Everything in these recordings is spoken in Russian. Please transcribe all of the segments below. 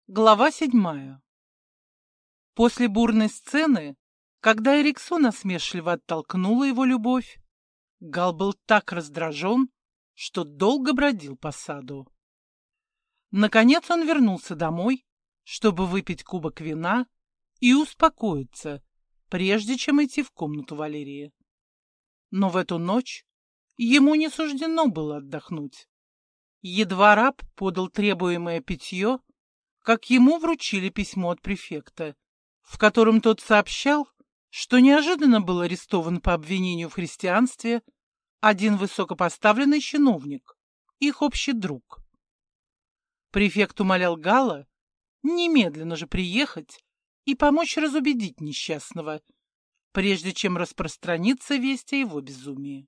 Глава 7. После бурной сцены, когда Эриксон насмешливо оттолкнула его любовь, Гал был так раздражен, что долго бродил по саду. Наконец он вернулся домой, чтобы выпить кубок вина и успокоиться, прежде чем идти в комнату Валерии. Но в эту ночь ему не суждено было отдохнуть. Едва раб подал требуемое питье, как ему вручили письмо от префекта, в котором тот сообщал, что неожиданно был арестован по обвинению в христианстве один высокопоставленный чиновник, их общий друг. Префект умолял Гала немедленно же приехать и помочь разубедить несчастного, прежде чем распространится весть о его безумии.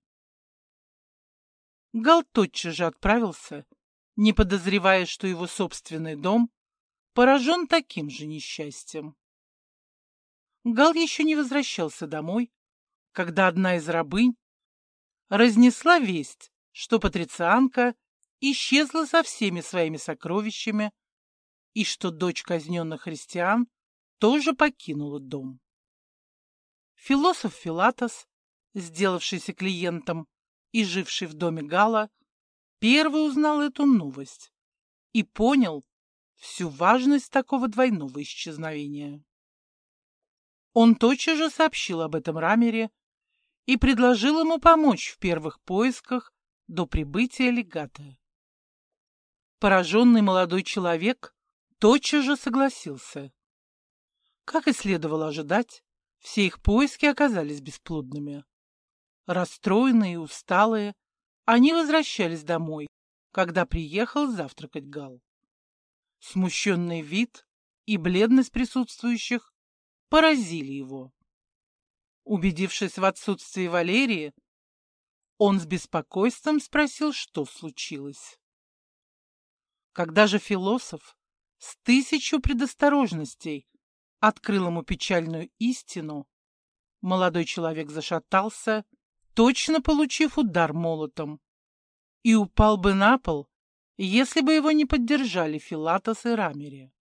Гал тотчас же отправился, не подозревая, что его собственный дом поражен таким же несчастьем. Гал еще не возвращался домой, когда одна из рабынь разнесла весть, что патрицианка исчезла со всеми своими сокровищами и что дочь казненных христиан тоже покинула дом. Философ Филатос, сделавшийся клиентом и живший в доме Гала, первый узнал эту новость и понял всю важность такого двойного исчезновения. Он тотчас же сообщил об этом Рамире и предложил ему помочь в первых поисках до прибытия легата. Пораженный молодой человек тотчас же согласился. Как и следовало ожидать, все их поиски оказались бесплодными. Расстроенные и усталые, они возвращались домой, когда приехал завтракать Гал. Смущенный вид и бледность присутствующих поразили его. Убедившись в отсутствии Валерии, он с беспокойством спросил, что случилось. Когда же философ с 1000 предосторожностей открыл ему печальную истину, молодой человек зашатался, точно получив удар молотом, и упал бы на пол, если бы его не поддержали Филатос и Рамире.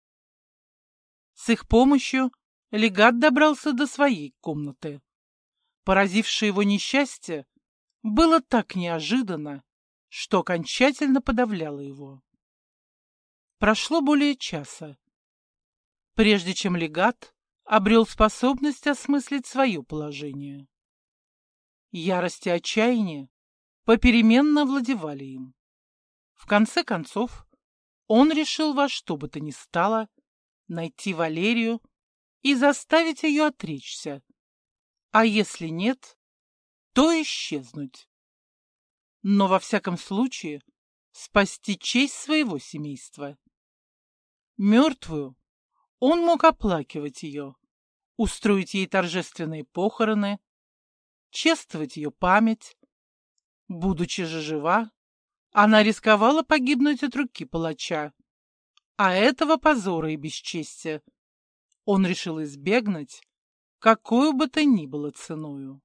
С их помощью легат добрался до своей комнаты. Поразившее его несчастье было так неожиданно, что окончательно подавляло его. Прошло более часа, прежде чем легат обрел способность осмыслить свое положение. Ярость и отчаяние попеременно овладевали им. В конце концов, он решил во что бы то ни стало найти Валерию и заставить ее отречься, а если нет, то исчезнуть. Но во всяком случае спасти честь своего семейства. Мертвую он мог оплакивать ее, устроить ей торжественные похороны, чествовать ее память. Будучи же жива, она рисковала погибнуть от руки палача, а этого позора и бесчестия он решил избегнуть какую бы то ни было ценою.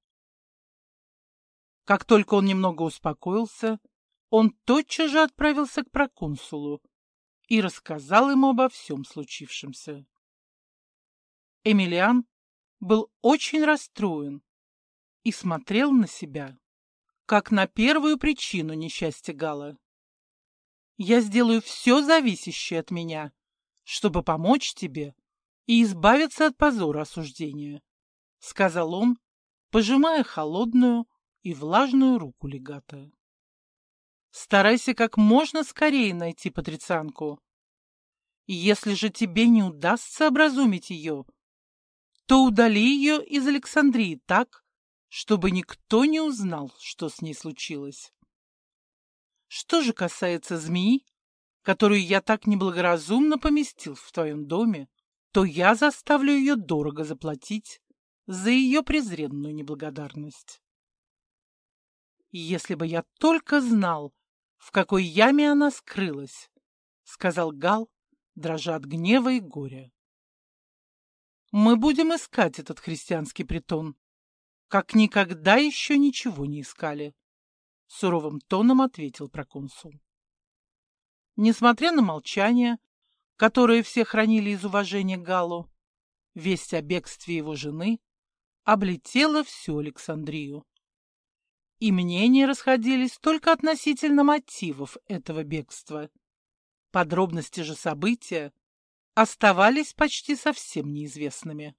Как только он немного успокоился, он тотчас же отправился к проконсулу и рассказал ему обо всем случившемся. Эмилиан был очень расстроен и смотрел на себя как на первую причину несчастья Гала. «Я сделаю все зависящее от меня, чтобы помочь тебе и избавиться от позора осуждения», — сказал он, пожимая холодную и влажную руку легата. «Старайся как можно скорее найти патрицианку. И если же тебе не удастся образумить ее, то удали ее из Александрии так, чтобы никто не узнал, что с ней случилось. Что же касается змеи, которую я так неблагоразумно поместил в твоем доме, то я заставлю ее дорого заплатить за ее презренную неблагодарность. Если бы я только знал, в какой яме она скрылась, — сказал Гал, дрожа от гнева и горя. Мы будем искать этот христианский притон, как никогда еще ничего не искали, — суровым тоном ответил проконсул. Несмотря на молчание, которые все хранили из уважения к Галлу, весть о бегстве его жены облетела всю Александрию. И мнения расходились только относительно мотивов этого бегства. Подробности же события оставались почти совсем неизвестными.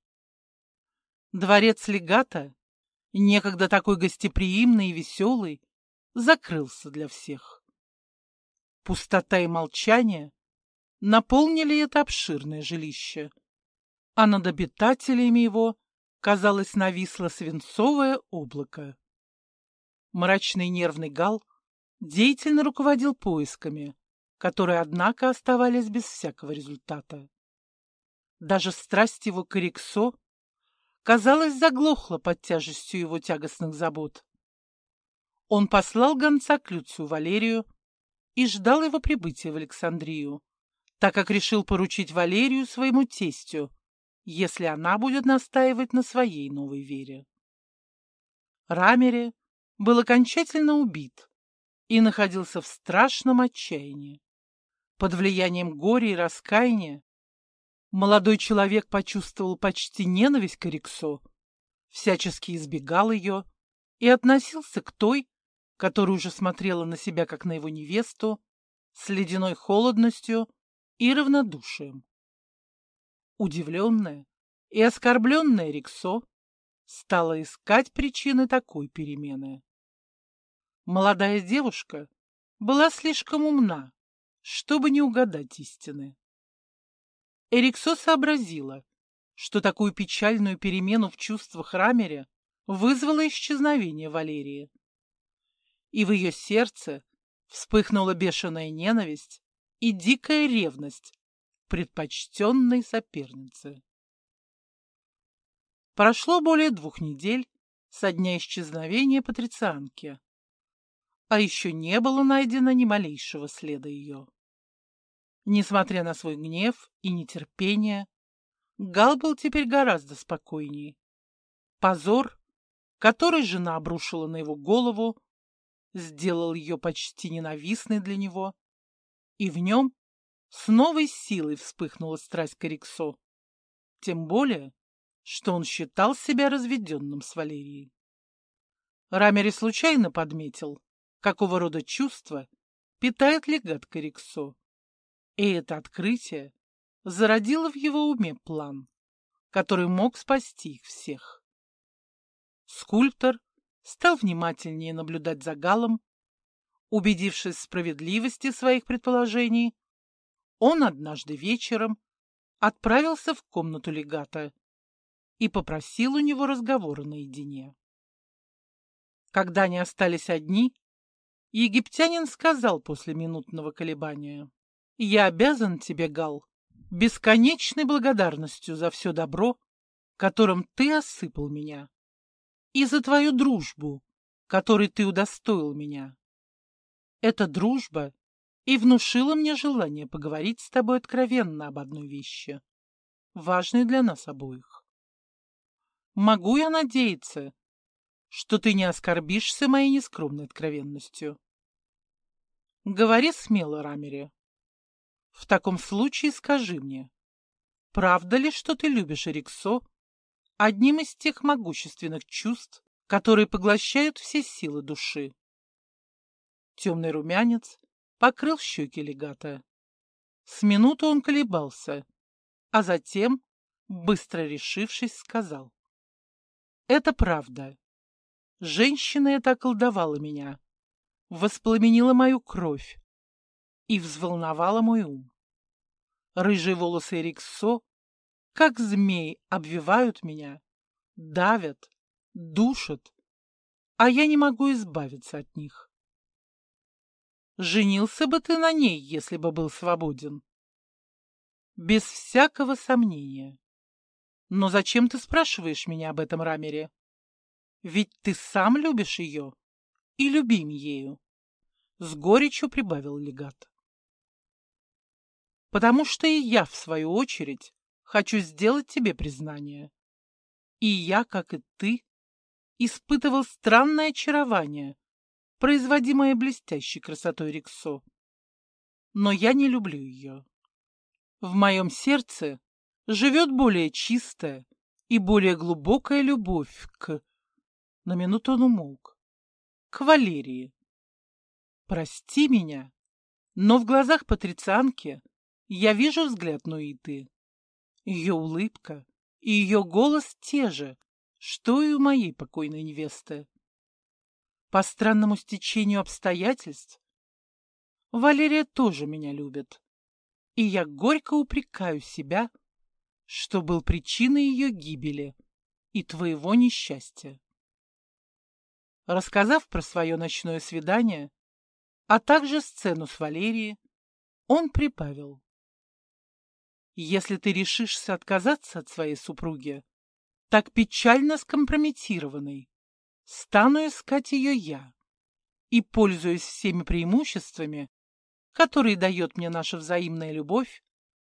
Дворец легата, некогда такой гостеприимный и веселый, закрылся для всех. Пустота и молчание наполнили это обширное жилище, а над обитателями его, казалось, нависло свинцовое облако. Мрачный нервный Галл деятельно руководил поисками, которые, однако, оставались без всякого результата. Даже страсть его к Эриксо, казалось, заглохла под тяжестью его тягостных забот. Он послал гонца к Люцию Валерию и ждал его прибытия в Александрию, так как решил поручить Валерию своему тестю, если она будет настаивать на своей новой вере. Рамери был окончательно убит и находился в страшном отчаянии. Под влиянием горя и раскаяния молодой человек почувствовал почти ненависть к Эриксо, всячески избегал ее и относился к той, которая уже смотрела на себя как на его невесту, с ледяной холодностью и равнодушием. Удивленная и оскорбленная Эриксо стала искать причины такой перемены. Молодая девушка была слишком умна, чтобы не угадать истины. Эриксо сообразила, что такую печальную перемену в чувствах Рамери вызвало исчезновение Валерии. И в ее сердце вспыхнула бешеная ненависть и дикая ревность к предпочтенной сопернице. Прошло более 2 недель со дня исчезновения патрицианки, а еще не было найдено ни малейшего следа ее. Несмотря на свой гнев и нетерпение, Галл был теперь гораздо спокойней. Позор, который жена обрушила на его голову, сделал ее почти ненавистной для него, и в нем с новой силой вспыхнула страсть к Эриксо, тем более, что он считал себя разведенным с Валерией. Рамери случайно подметил, какого рода чувства питает легат к Эриксо, и это открытие зародило в его уме план, который мог спасти их всех. Скульптор стал внимательнее наблюдать за Галлом. Убедившись в справедливости своих предположений, он однажды вечером отправился в комнату легата и попросил у него разговора наедине. Когда они остались одни, египтянин сказал после минутного колебания: «Я обязан тебе, Галл, бесконечной благодарностью за все добро, которым ты осыпал меня, и за твою дружбу, которой ты удостоил меня. Эта дружба и внушила мне желание поговорить с тобой откровенно об одной вещи, важной для нас обоих. Могу я надеяться, что ты не оскорбишься моей нескромной откровенностью?» «Говори смело, Рамери. В таком случае скажи мне, правда ли, что ты любишь Эриксо одним из тех могущественных чувств, которые поглощают все силы души?» Темный румянец покрыл щеки легата. С минуту он колебался, а затем, быстро решившись, сказал: «Это правда. Женщина эта околдовала меня, воспламенила мою кровь и взволновала мой ум. Рыжие волосы Эриксо, как змеи, обвивают меня, давят, душат, а я не могу избавиться от них. Женился бы ты на ней, если бы был свободен?» «Без всякого сомнения. Но зачем ты спрашиваешь меня об этом, Рамери? Ведь ты сам любишь ее и любим ею», — с горечью прибавил легат. «Потому что и я, в свою очередь, хочу сделать тебе признание. И я, как и ты, испытывал странное очарование, производимое блестящей красотой Эриксо. Но я не люблю ее. В моем сердце живет более чистая и более глубокая любовь к... На минуту он умолк. К Валерии. Прости меня, но в глазах патрицианки я вижу взгляд Нуиты. Ее улыбка и ее голос те же, что и у моей покойной невесты. По странному стечению обстоятельств Валерия тоже меня любит, и я горько упрекаю себя, что был причиной ее гибели и твоего несчастья. Рассказав про свое ночное свидание, а также сцену с Валерией, он прибавил: «Если ты решишься отказаться от своей супруги, так печально скомпрометированной, стану искать ее я и, пользуясь всеми преимуществами, которые дает мне наша взаимная любовь,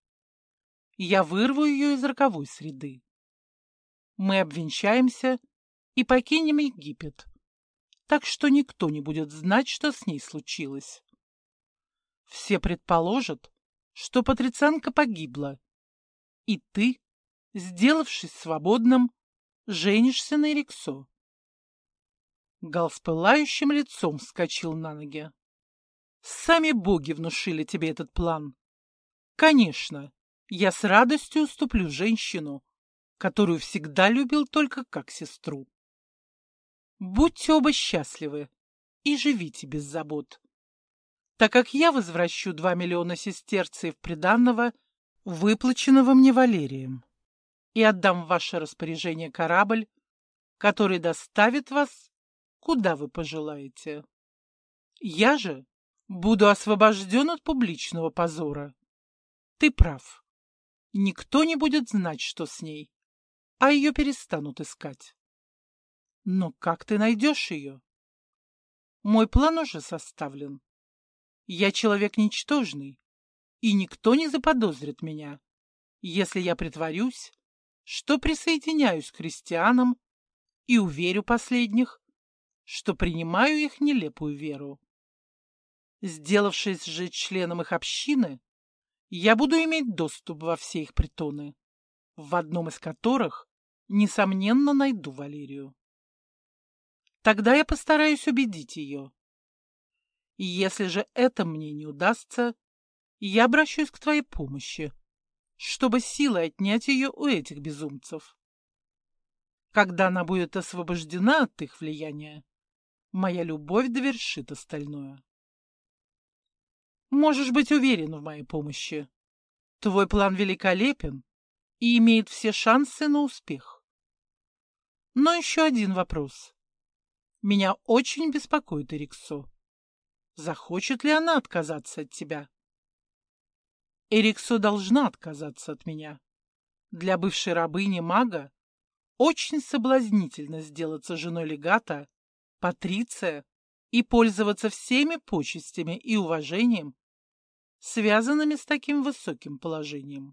я вырву ее из роковой среды. Мы обвенчаемся и покинем Египет, так что никто не будет знать, что с ней случилось. Все предположат, что патрицианка погибла, и ты, сделавшись свободным, женишься на Эриксо». Гал с пылающим лицом вскочил на ноги. «Сами боги внушили тебе этот план. Конечно, я с радостью уступлю женщину, которую всегда любил только как сестру. Будьте оба счастливы и живите без забот, так как я возвращу 2 миллиона сестерцев приданного, выплаченного мне Валерием, и отдам в ваше распоряжение корабль, который доставит вас, куда вы пожелаете. Я же буду освобожден от публичного позора. Ты прав. Никто не будет знать, что с ней, а ее перестанут искать. Но как ты найдешь ее? Мой план уже составлен. Я человек ничтожный, и никто не заподозрит меня, если я притворюсь, что присоединяюсь к христианам и уверю последних, что принимаю их нелепую веру. Сделавшись же членом их общины, я буду иметь доступ во все их притоны, в одном из которых, несомненно, найду Валерию. Тогда я постараюсь убедить ее. И если же это мне не удастся, я обращусь к твоей помощи, чтобы силой отнять ее у этих безумцев. Когда она будет освобождена от их влияния, моя любовь довершит остальное. Можешь быть уверен в моей помощи. Твой план великолепен и имеет все шансы на успех. Но еще один вопрос. Меня очень беспокоит Эриксо. Захочет ли она отказаться от тебя? Эриксо должна отказаться от меня. Для бывшей рабыни мага очень соблазнительно сделаться женой легата, патриция и пользоваться всеми почестями и уважением, связанными с таким высоким положением.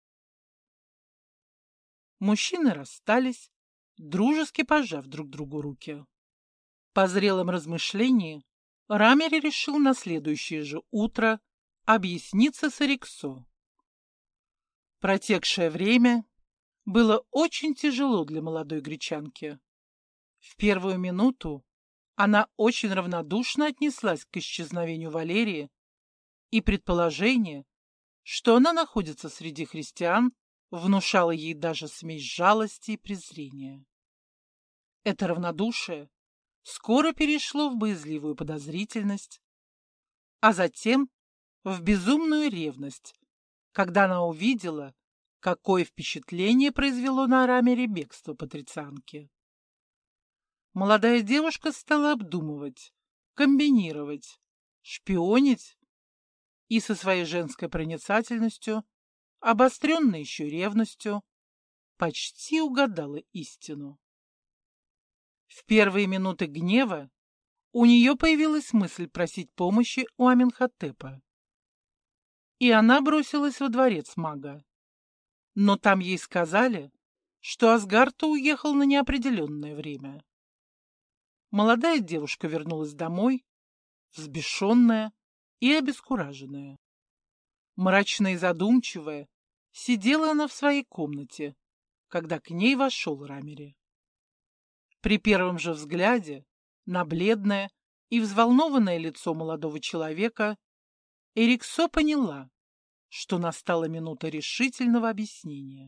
Мужчины расстались, дружески пожав друг другу руки. По зрелом размышлении Рамери решил на следующее же утро объясниться с Эриксо. Протекшее время было очень тяжело для молодой гречанки. В первую минуту она очень равнодушно отнеслась к исчезновению Валерии, и предположение, что она находится среди христиан, внушало ей даже смесь жалости и презрения. Это равнодушие скоро перешло в боязливую подозрительность, а затем в безумную ревность, когда она увидела, какое впечатление произвело на Рамере бегство патрицианки. Молодая девушка стала обдумывать, комбинировать, шпионить и со своей женской проницательностью, обостренной еще ревностью, почти угадала истину. В первые минуты гнева у нее появилась мысль просить помощи у Аменхотепа, и она бросилась во дворец мага. Но там ей сказали, что Асгарта уехал на неопределенное время. Молодая девушка вернулась домой, взбешенная и обескураженная. Мрачная и задумчивая, сидела она в своей комнате, когда к ней вошел Рамери. При первом же взгляде на бледное и взволнованное лицо молодого человека Эриксо поняла, что настала минута решительного объяснения.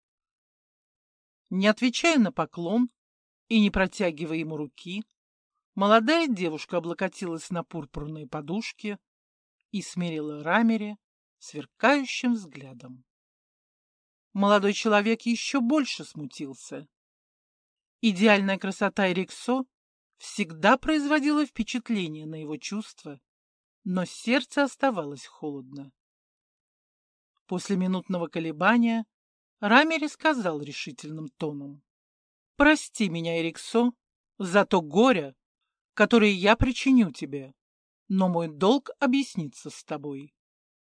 Не отвечая на поклон и не протягивая ему руки, молодая девушка облокотилась на пурпурные подушки и смерила Рамери сверкающим взглядом. Молодой человек еще больше смутился. Идеальная красота Эриксо всегда производила впечатление на его чувства, но сердце оставалось холодно. После минутного колебания Рамери сказал решительным тоном: «Прости меня, Эриксо, за то горе, которое я причиню тебе, но мой долг объясниться с тобой.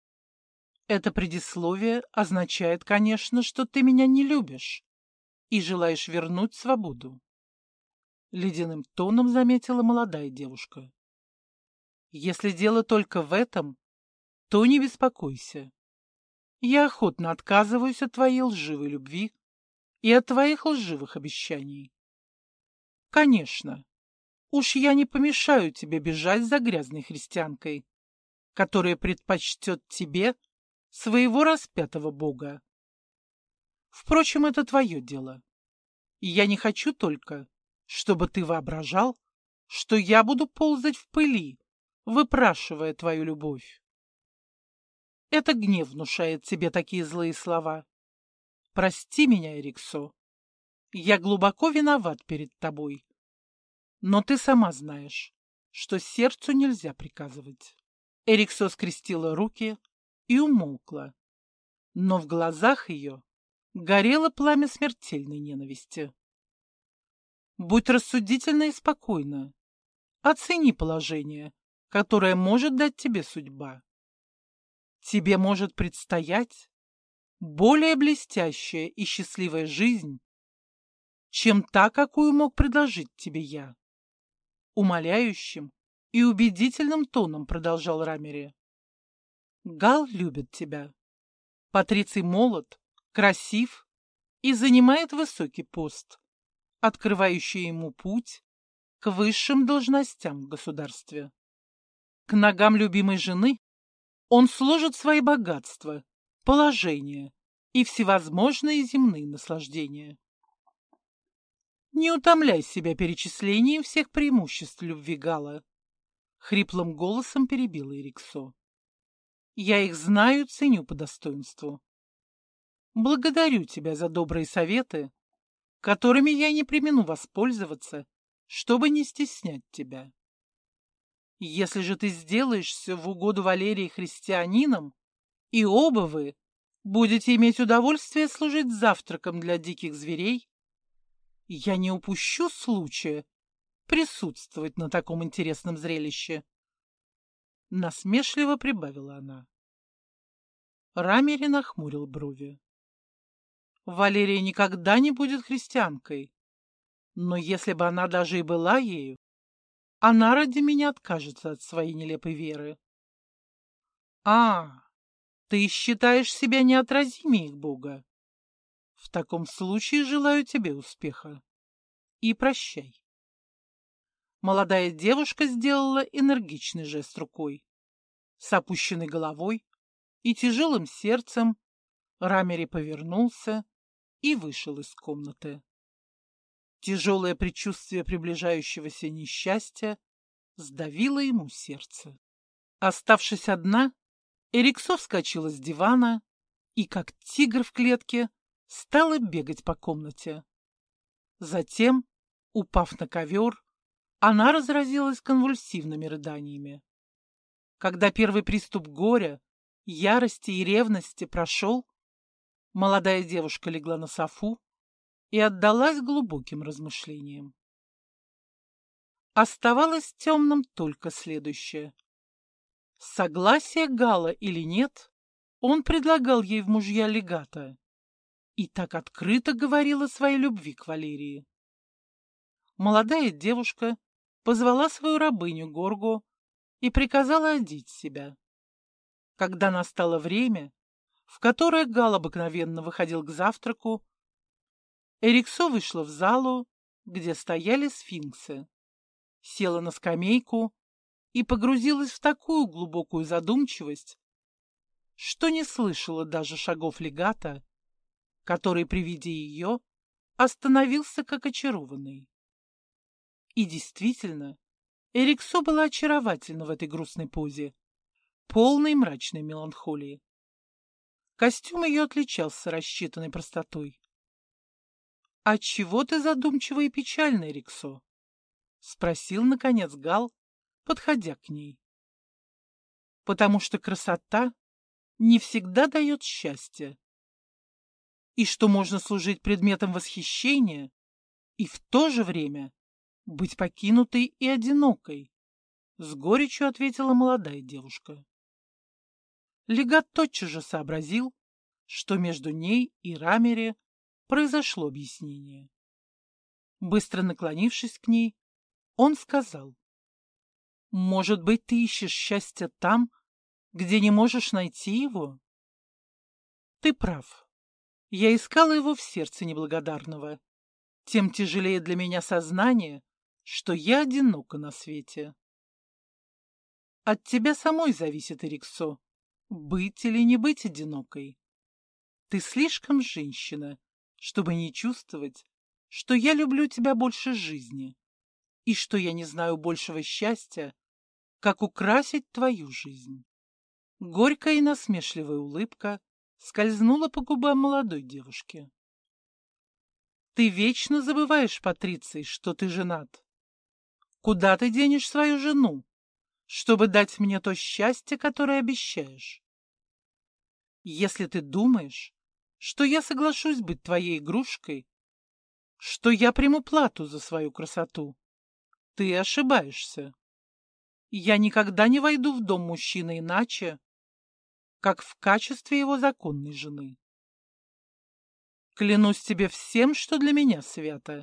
Это предисловие означает, конечно, что ты меня не любишь и желаешь вернуть свободу», — ледяным тоном заметила молодая девушка. «Если дело только в этом, то не беспокойся. Я охотно отказываюсь от твоей лживой любви и от твоих лживых обещаний. Конечно, уж я не помешаю тебе бежать за грязной христианкой, которая предпочтет тебе своего распятого Бога. Впрочем, это твое дело. И я не хочу только, чтобы ты воображал, что я буду ползать в пыли, выпрашивая твою любовь. Это гнев внушает тебе такие злые слова. Прости меня, Эриксо. Я глубоко виноват перед тобой. Но ты сама знаешь, что сердцу нельзя приказывать. Эриксо скрестила руки и умолкла, но в глазах ее горело пламя смертельной ненависти. Будь рассудительна и спокойна. Оцени положение, которое может дать тебе судьба. Тебе может предстоять более блестящая и счастливая жизнь, чем та, какую мог предложить тебе я. Умоляющим и убедительным тоном продолжал Рамери. Гал любит тебя. Патриций молод, красив и занимает высокий пост, открывающий ему путь к высшим должностям в государстве. К ногам любимой жены он сложит свои богатства, положение и всевозможные земные наслаждения. Не утомляй себя перечислением всех преимуществ любви Гала, хриплым голосом перебила Эриксо. Я их знаю, ценю по достоинству. Благодарю тебя за добрые советы, которыми я не премину воспользоваться, чтобы не стеснять тебя. Если же ты сделаешься в угоду Валерии христианином, и оба вы будете иметь удовольствие служить завтраком для диких зверей, я не упущу случая присутствовать на таком интересном зрелище. Насмешливо прибавила она. Рамери нахмурил брови. Валерия никогда не будет христианкой, но если бы она даже и была ею, она ради меня откажется от своей нелепой веры. А, ты считаешь себя неотразимее их Бога? В таком случае желаю тебе успеха. И прощай. Молодая девушка сделала энергичный жест рукой. С опущенной головой и тяжелым сердцем Рамери повернулся и вышел из комнаты. Тяжелое предчувствие приближающегося несчастья сдавило ему сердце. Оставшись одна, Эриксо вскочила с дивана и, как тигр в клетке, стала бегать по комнате. Затем, упав на ковер, она разразилась конвульсивными рыданиями. Когда первый приступ горя, ярости и ревности прошел, молодая девушка легла на софу и отдалась глубоким размышлениям. Оставалось темным только следующее. Согласие Гала или нет, он предлагал ей в мужья легата и так открыто говорил о своей любви к Валерии. Молодая девушка позвала свою рабыню Горго и приказала одеть себя. Когда настало время, в которое Гал обыкновенно выходил к завтраку, Эриксо вышла в залу, где стояли сфинксы, села на скамейку и погрузилась в такую глубокую задумчивость, что не слышала даже шагов легата, который при виде ее остановился как очарованный. И действительно, Эриксо была очаровательна в этой грустной позе, полной мрачной меланхолии. Костюм ее отличался рассчитанной простотой. «Отчего ты задумчива и печальна, Эриксо?» — спросил, наконец, Гал, подходя к ней. «Потому что красота не всегда дает счастье, и что можно служить предметом восхищения и в то же время быть покинутой и одинокой», — с горечью ответила молодая девушка. Легат тотчас же сообразил, что между ней и Рамери произошло объяснение. Быстро наклонившись к ней, он сказал: «Может быть, ты ищешь счастья там, где не можешь найти его?» «Ты прав. Я искала его в сердце неблагодарного. Тем тяжелее для меня сознание, что я одинока на свете». «От тебя самой зависит, Эриксо, быть или не быть одинокой. Ты слишком женщина, чтобы не чувствовать, что я люблю тебя больше жизни, и что я не знаю большего счастья, как украсить твою жизнь». Горькая и насмешливая улыбка скользнула по губам молодой девушки. «Ты вечно забываешь, Патриций, что ты женат. Куда ты денешь свою жену, чтобы дать мне то счастье, которое обещаешь? Если ты думаешь, что я соглашусь быть твоей игрушкой, что я приму плату за свою красоту, ты ошибаешься. Я никогда не войду в дом мужчины иначе, как в качестве его законной жены. Клянусь тебе всем, что для меня свято.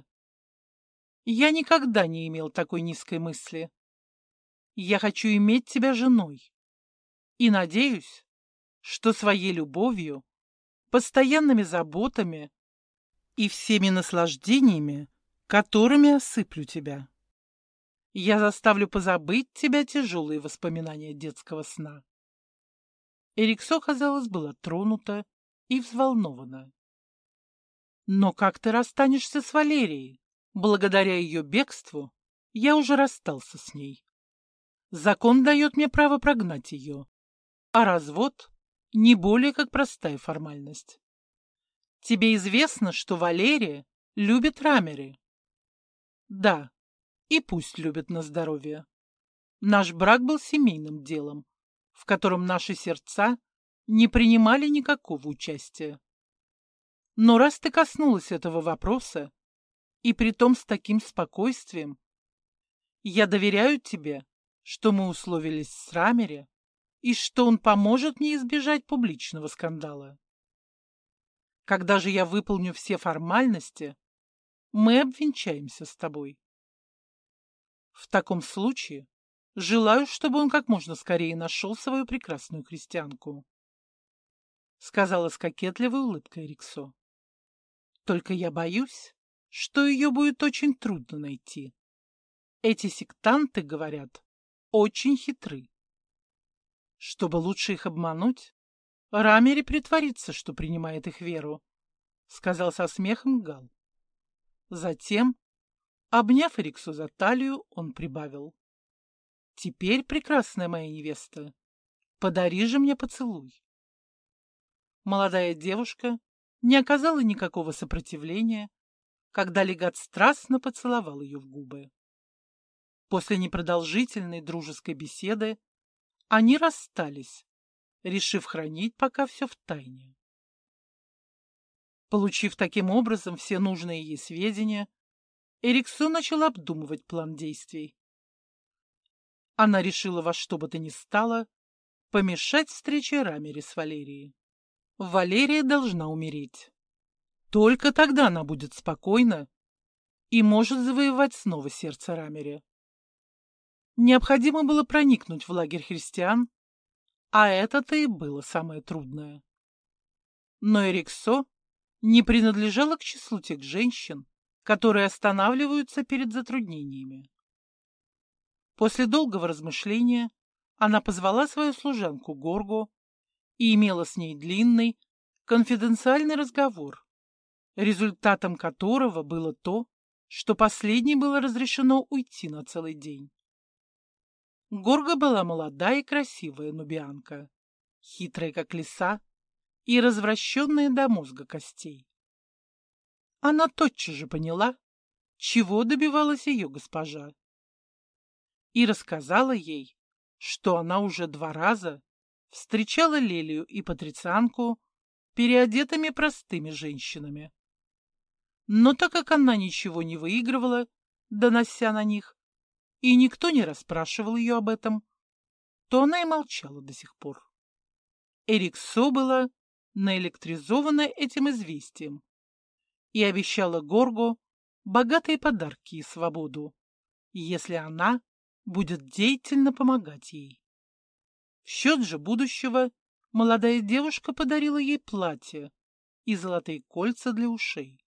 Я никогда не имел такой низкой мысли. Я хочу иметь тебя женой и надеюсь, что своей любовью, постоянными заботами и всеми наслаждениями, которыми осыплю тебя, я заставлю позабыть тебя тяжелые воспоминания детского сна». Эриксо, казалось, была тронута и взволнована. «Но как ты расстанешься с Валерией? Благодаря ее бегству я уже расстался с ней. Закон дает мне право прогнать ее, а развод не более как простая формальность. Тебе известно, что Валерия любит Рамери?» «Да, и пусть любит на здоровье. Наш брак был семейным делом, в котором наши сердца не принимали никакого участия. Но раз ты коснулась этого вопроса, и притом с таким спокойствием, я доверяю тебе, что мы условились с Рамери и что он поможет мне избежать публичного скандала. Когда же я выполню все формальности, мы обвенчаемся с тобой. В таком случае желаю, чтобы он как можно скорее нашел свою прекрасную крестьянку», — сказала с кокетливой улыбкой Эриксо. «Только я боюсь, что ее будет очень трудно найти. Эти сектанты, говорят, очень хитры. Чтобы лучше их обмануть, Рамери притворится, что принимает их веру», — сказал со смехом Гал. Затем, обняв Эриксо за талию, он прибавил: «Теперь, прекрасная моя невеста, подари же мне поцелуй». Молодая девушка не оказала никакого сопротивления, когда легат страстно поцеловал ее в губы. После непродолжительной дружеской беседы они расстались, решив хранить пока все в тайне. Получив таким образом все нужные ей сведения, Эриксо начал обдумывать план действий. Она решила во что бы то ни стало помешать встрече Рамери с Валерией. Валерия должна умереть. Только тогда она будет спокойна и может завоевать снова сердце Рамери. Необходимо было проникнуть в лагерь христиан, а это-то и было самое трудное. Но Эриксо не принадлежала к числу тех женщин, которые останавливаются перед затруднениями. После долгого размышления она позвала свою служанку Горгу и имела с ней длинный, конфиденциальный разговор, результатом которого было то, что последней было разрешено уйти на целый день. Горга была молодая и красивая нубианка, хитрая как лиса и развращенная до мозга костей. Она тотчас же поняла, чего добивалась ее госпожа, и рассказала ей, что она уже 2 раза встречала Лелию и патрицианку переодетыми простыми женщинами. Но так как она ничего не выигрывала, донося на них, и никто не расспрашивал ее об этом, то она и молчала до сих пор. Эриксо была наэлектризована этим известием и обещала Горго богатые подарки и свободу, если она будет деятельно помогать ей. В счет же будущего молодая девушка подарила ей платье и золотые кольца для ушей.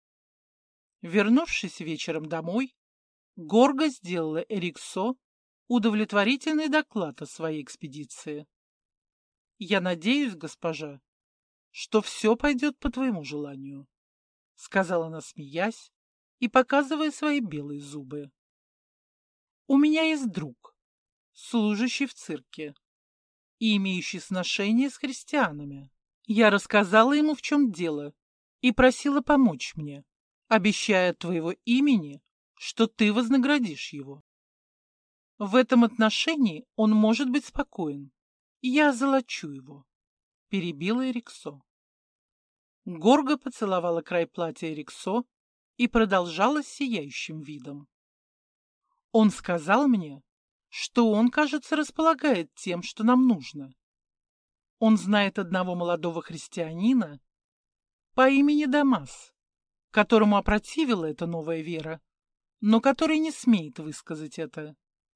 Вернувшись вечером домой, Горго сделала Эриксо удовлетворительный доклад о своей экспедиции. «Я надеюсь, госпожа, что все пойдет по твоему желанию», — сказала она, смеясь и показывая свои белые зубы. «У меня есть друг, служащий в цирке и имеющий сношение с христианами. Я рассказала ему, в чем дело, и просила помочь мне, обещая от твоего имени, что ты вознаградишь его. В этом отношении он может быть спокоен. Я озолочу его», — перебила Эриксо. Горго поцеловала край платья Эриксо и продолжала с сияющим видом. «Он сказал мне, что он, кажется, располагает тем, что нам нужно. Он знает одного молодого христианина по имени Дамас, которому опротивила эта новая вера, но который не смеет высказать это.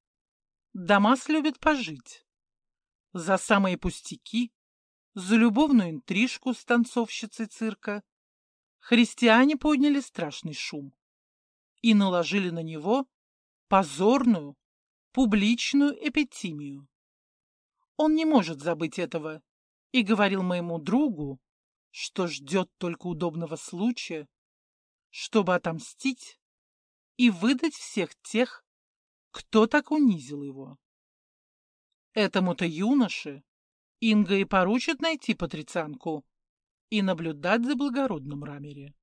Дамас любит пожить. За самые пустяки, за любовную интрижку с танцовщицей цирка, христиане подняли страшный шум и наложили на него позорную, публичную эпитимию. Он не может забыть этого и говорил моему другу, что ждет только удобного случая, чтобы отомстить и выдать всех тех, кто так унизил его. Этому-то юноше Инга и поручит найти патрицианку и наблюдать за благородным Рамери.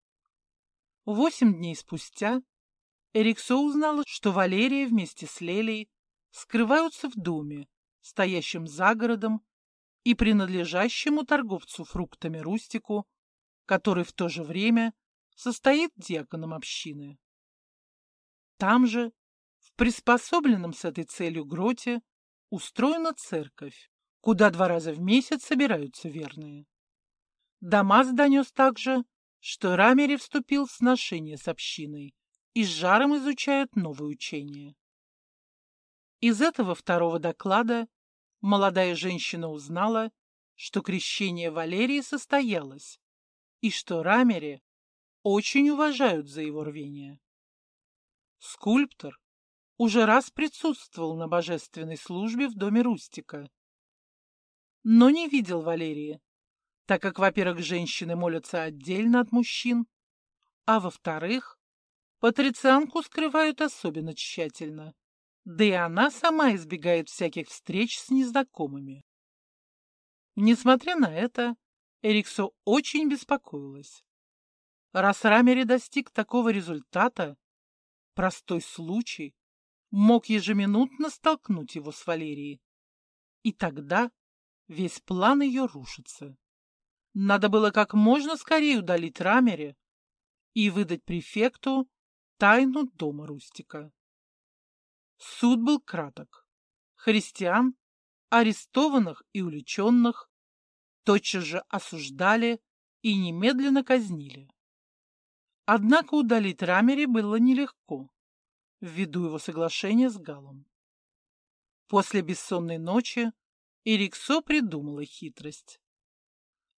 8 дней спустя Эриксо узнала, что Валерия вместе с Лелией скрываются в доме, стоящем за городом и принадлежащему торговцу фруктами Рустику, который в то же время состоит диаконом общины. Там же, в приспособленном с этой целью гроте, устроена церковь, куда 2 раза в месяц собираются верные. Дамас донес также, что Рамери вступил в сношение с общиной и с жаром изучает новые учения. Из этого второго доклада молодая женщина узнала, что крещение Валерии состоялось и что Рамери очень уважают за его рвение. Скульптор уже раз присутствовал на божественной службе в доме Рустика, но не видел Валерии, так как, во-первых, женщины молятся отдельно от мужчин, а во-вторых, патрицианку скрывают особенно тщательно, да и она сама избегает всяких встреч с незнакомыми. Несмотря на это, Эриксо очень беспокоилась. Раз Рамери достиг такого результата, простой случай мог ежеминутно столкнуть его с Валерией, и тогда весь план ее рушится. Надо было как можно скорее удалить Рамери и выдать префекту тайну дома Рустика. Суд был краток. Христиан, арестованных и увлеченных, тотчас же осуждали и немедленно казнили. Однако удалить Рамери было нелегко, ввиду его соглашения с Галом. После бессонной ночи Эриксо придумала хитрость.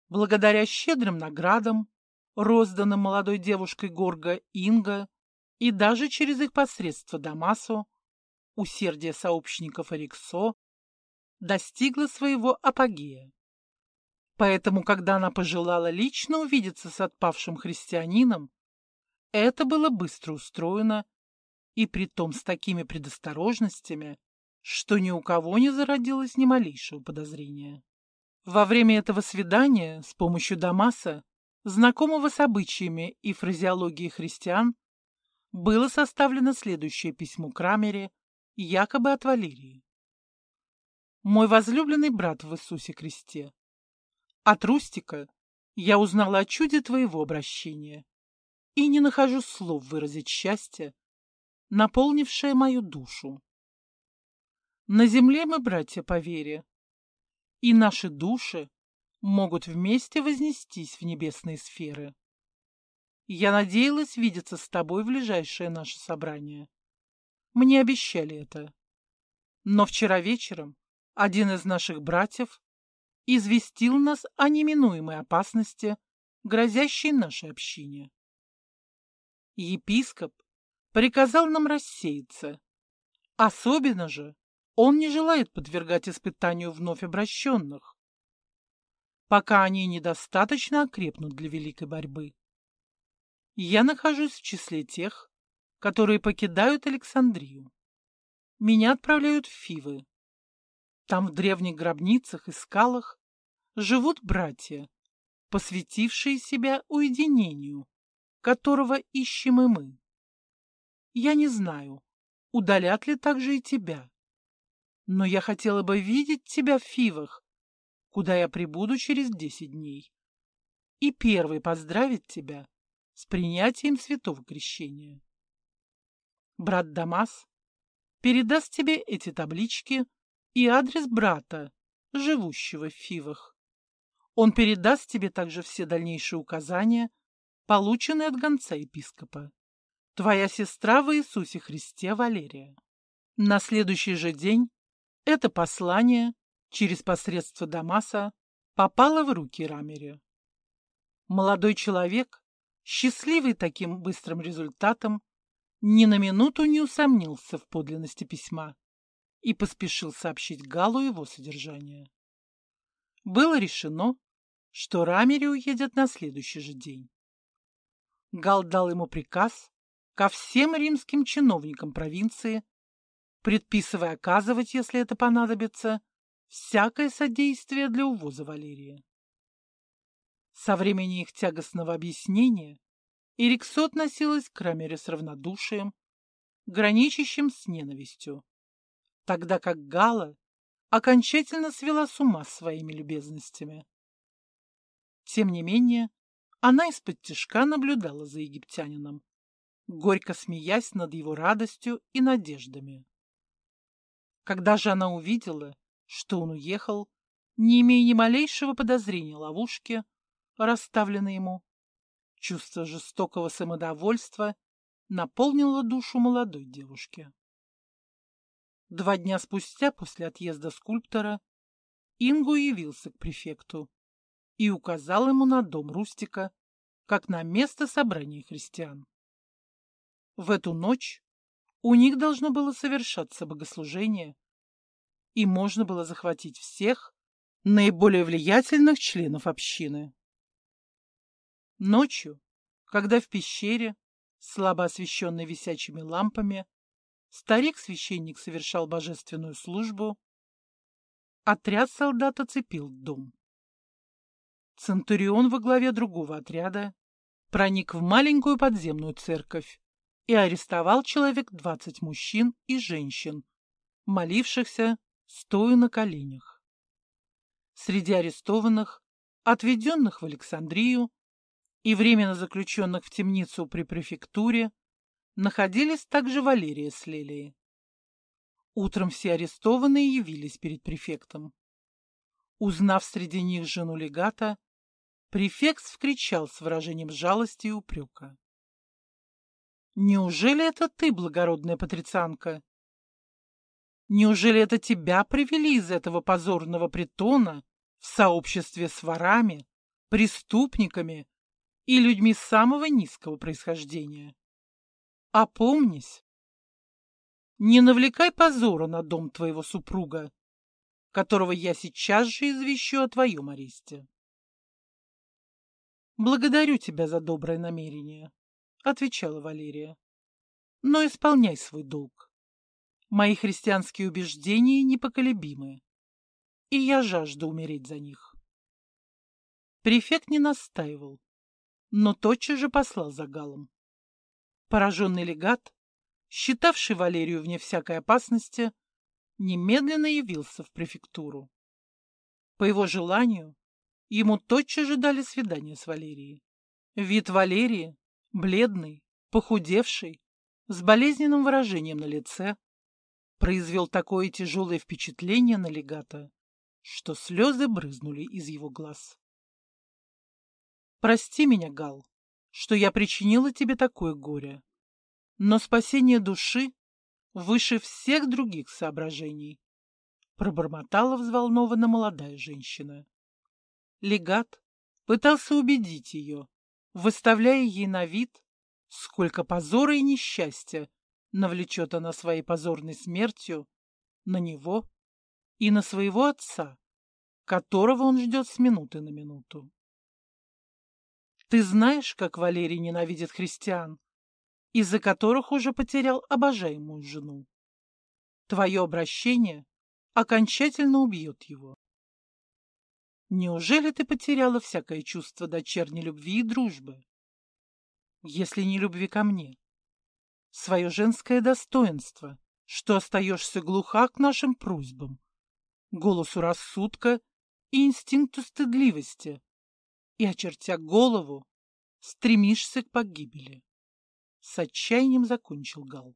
Благодаря щедрым наградам, розданным молодой девушкой Горго Инга, и даже через их посредство Дамасу, усердие сообщников Эриксо достигло своего апогея. Поэтому, когда она пожелала лично увидеться с отпавшим христианином, это было быстро устроено, и притом с такими предосторожностями, что ни у кого не зародилось ни малейшего подозрения. Во время этого свидания с помощью Дамаса, знакомого с обычаями и фразеологией христиан, было составлено следующее письмо к Рамере, якобы от Валерии. «Мой возлюбленный брат в Иисусе Христе, от Рустика я узнала о чуде твоего обращения и не нахожу слов выразить счастье, наполнившее мою душу. На земле мы братья по вере, и наши души могут вместе вознестись в небесные сферы. Я надеялась видеться с тобой в ближайшее наше собрание. Мне обещали это. Но вчера вечером один из наших братьев известил нас о неминуемой опасности, грозящей нашей общине. Епископ приказал нам рассеяться. Особенно же он не желает подвергать испытанию вновь обращенных, пока они недостаточно окрепнут для великой борьбы. Я нахожусь в числе тех, которые покидают Александрию. Меня отправляют в Фивы. Там в древних гробницах и скалах живут братья, посвятившие себя уединению, которого ищем и мы. Я не знаю, удалят ли также и тебя, но я хотела бы видеть тебя в Фивах, куда я прибуду через 10 дней, и первый поздравить тебя с принятием святого крещения. Брат Дамас передаст тебе эти таблички и адрес брата, живущего в Фивах. Он передаст тебе также все дальнейшие указания, полученные от гонца епископа. Твоя сестра во Иисусе Христе Валерия. На следующий же день это послание через посредство Дамаса попало в руки Рамере. Молодой человек, счастливый таким быстрым результатом, ни на минуту не усомнился в подлинности письма и поспешил сообщить Галу его содержание. Было решено, что Рамере уедет на следующий же день. Гал дал ему приказ ко всем римским чиновникам провинции, предписывая оказывать, если это понадобится, всякое содействие для увоза Валерия. Со времени их тягостного объяснения Эриксо относилась к Рамере с равнодушием, граничащим с ненавистью, тогда как Гала окончательно свела с ума своими любезностями. Тем не менее, она исподтишка наблюдала за египтянином, горько смеясь над его радостью и надеждами. Когда же она увидела, что он уехал, не имея ни малейшего подозрения ловушки, расставленной ему, чувство жестокого самодовольства наполнило душу молодой девушки. 2 дня спустя после отъезда скульптора Ингу явился к префекту и указал ему на дом Рустика как на место собрания христиан. В эту ночь у них должно было совершаться богослужение, и можно было захватить всех наиболее влиятельных членов общины. Ночью, когда в пещере, слабо освещенной висячими лампами, старик-священник совершал божественную службу, отряд солдат оцепил дом. Центурион во главе другого отряда проник в маленькую подземную церковь и арестовал человек 20 мужчин и женщин, молившихся, стоя на коленях. Среди арестованных, отведенных в Александрию и временно заключенных в темницу при префектуре, находились также Валерия с Лелией. Утром все арестованные явились перед префектом. Узнав среди них жену легата, префект вскричал с выражением жалости и упрека: «Неужели это ты, благородная патрицианка? Неужели это тебя привели из этого позорного притона в сообществе с ворами, преступниками и людьми самого низкого происхождения. Опомнись, не навлекай позора на дом твоего супруга, которого я сейчас же извещу о твоем аресте. «Благодарю тебя за доброе намерение», — отвечала Валерия. «Но исполняй свой долг. Мои христианские убеждения непоколебимы, и я жажду умереть за них». Префект не настаивал, но тотчас же послал за Галом. Пораженный легат, считавший Валерию вне всякой опасности, немедленно явился в префектуру. По его желанию, ему тотчас же дали свидание с Валерией. Вид Валерии, бледный, похудевший, с болезненным выражением на лице, произвел такое тяжелое впечатление на легата, что слезы брызнули из его глаз. «Прости меня, Гал, что я причинила тебе такое горе, но спасение души выше всех других соображений», пробормотала взволнованно молодая женщина. Легат пытался убедить ее, выставляя ей на вид, сколько позора и несчастья навлечет она своей позорной смертью на него и на своего отца, которого он ждет с минуты на минуту. «Ты знаешь, как Валерий ненавидит христиан, из-за которых уже потерял обожаемую жену. Твое обращение окончательно убьет его. Неужели ты потеряла всякое чувство дочерней любви и дружбы? Если не любви ко мне, свое женское достоинство, что остаешься глуха к нашим просьбам, голосу рассудка и инстинкту стыдливости, и, очертя голову, стремишься к погибели. С отчаянием закончил Гал.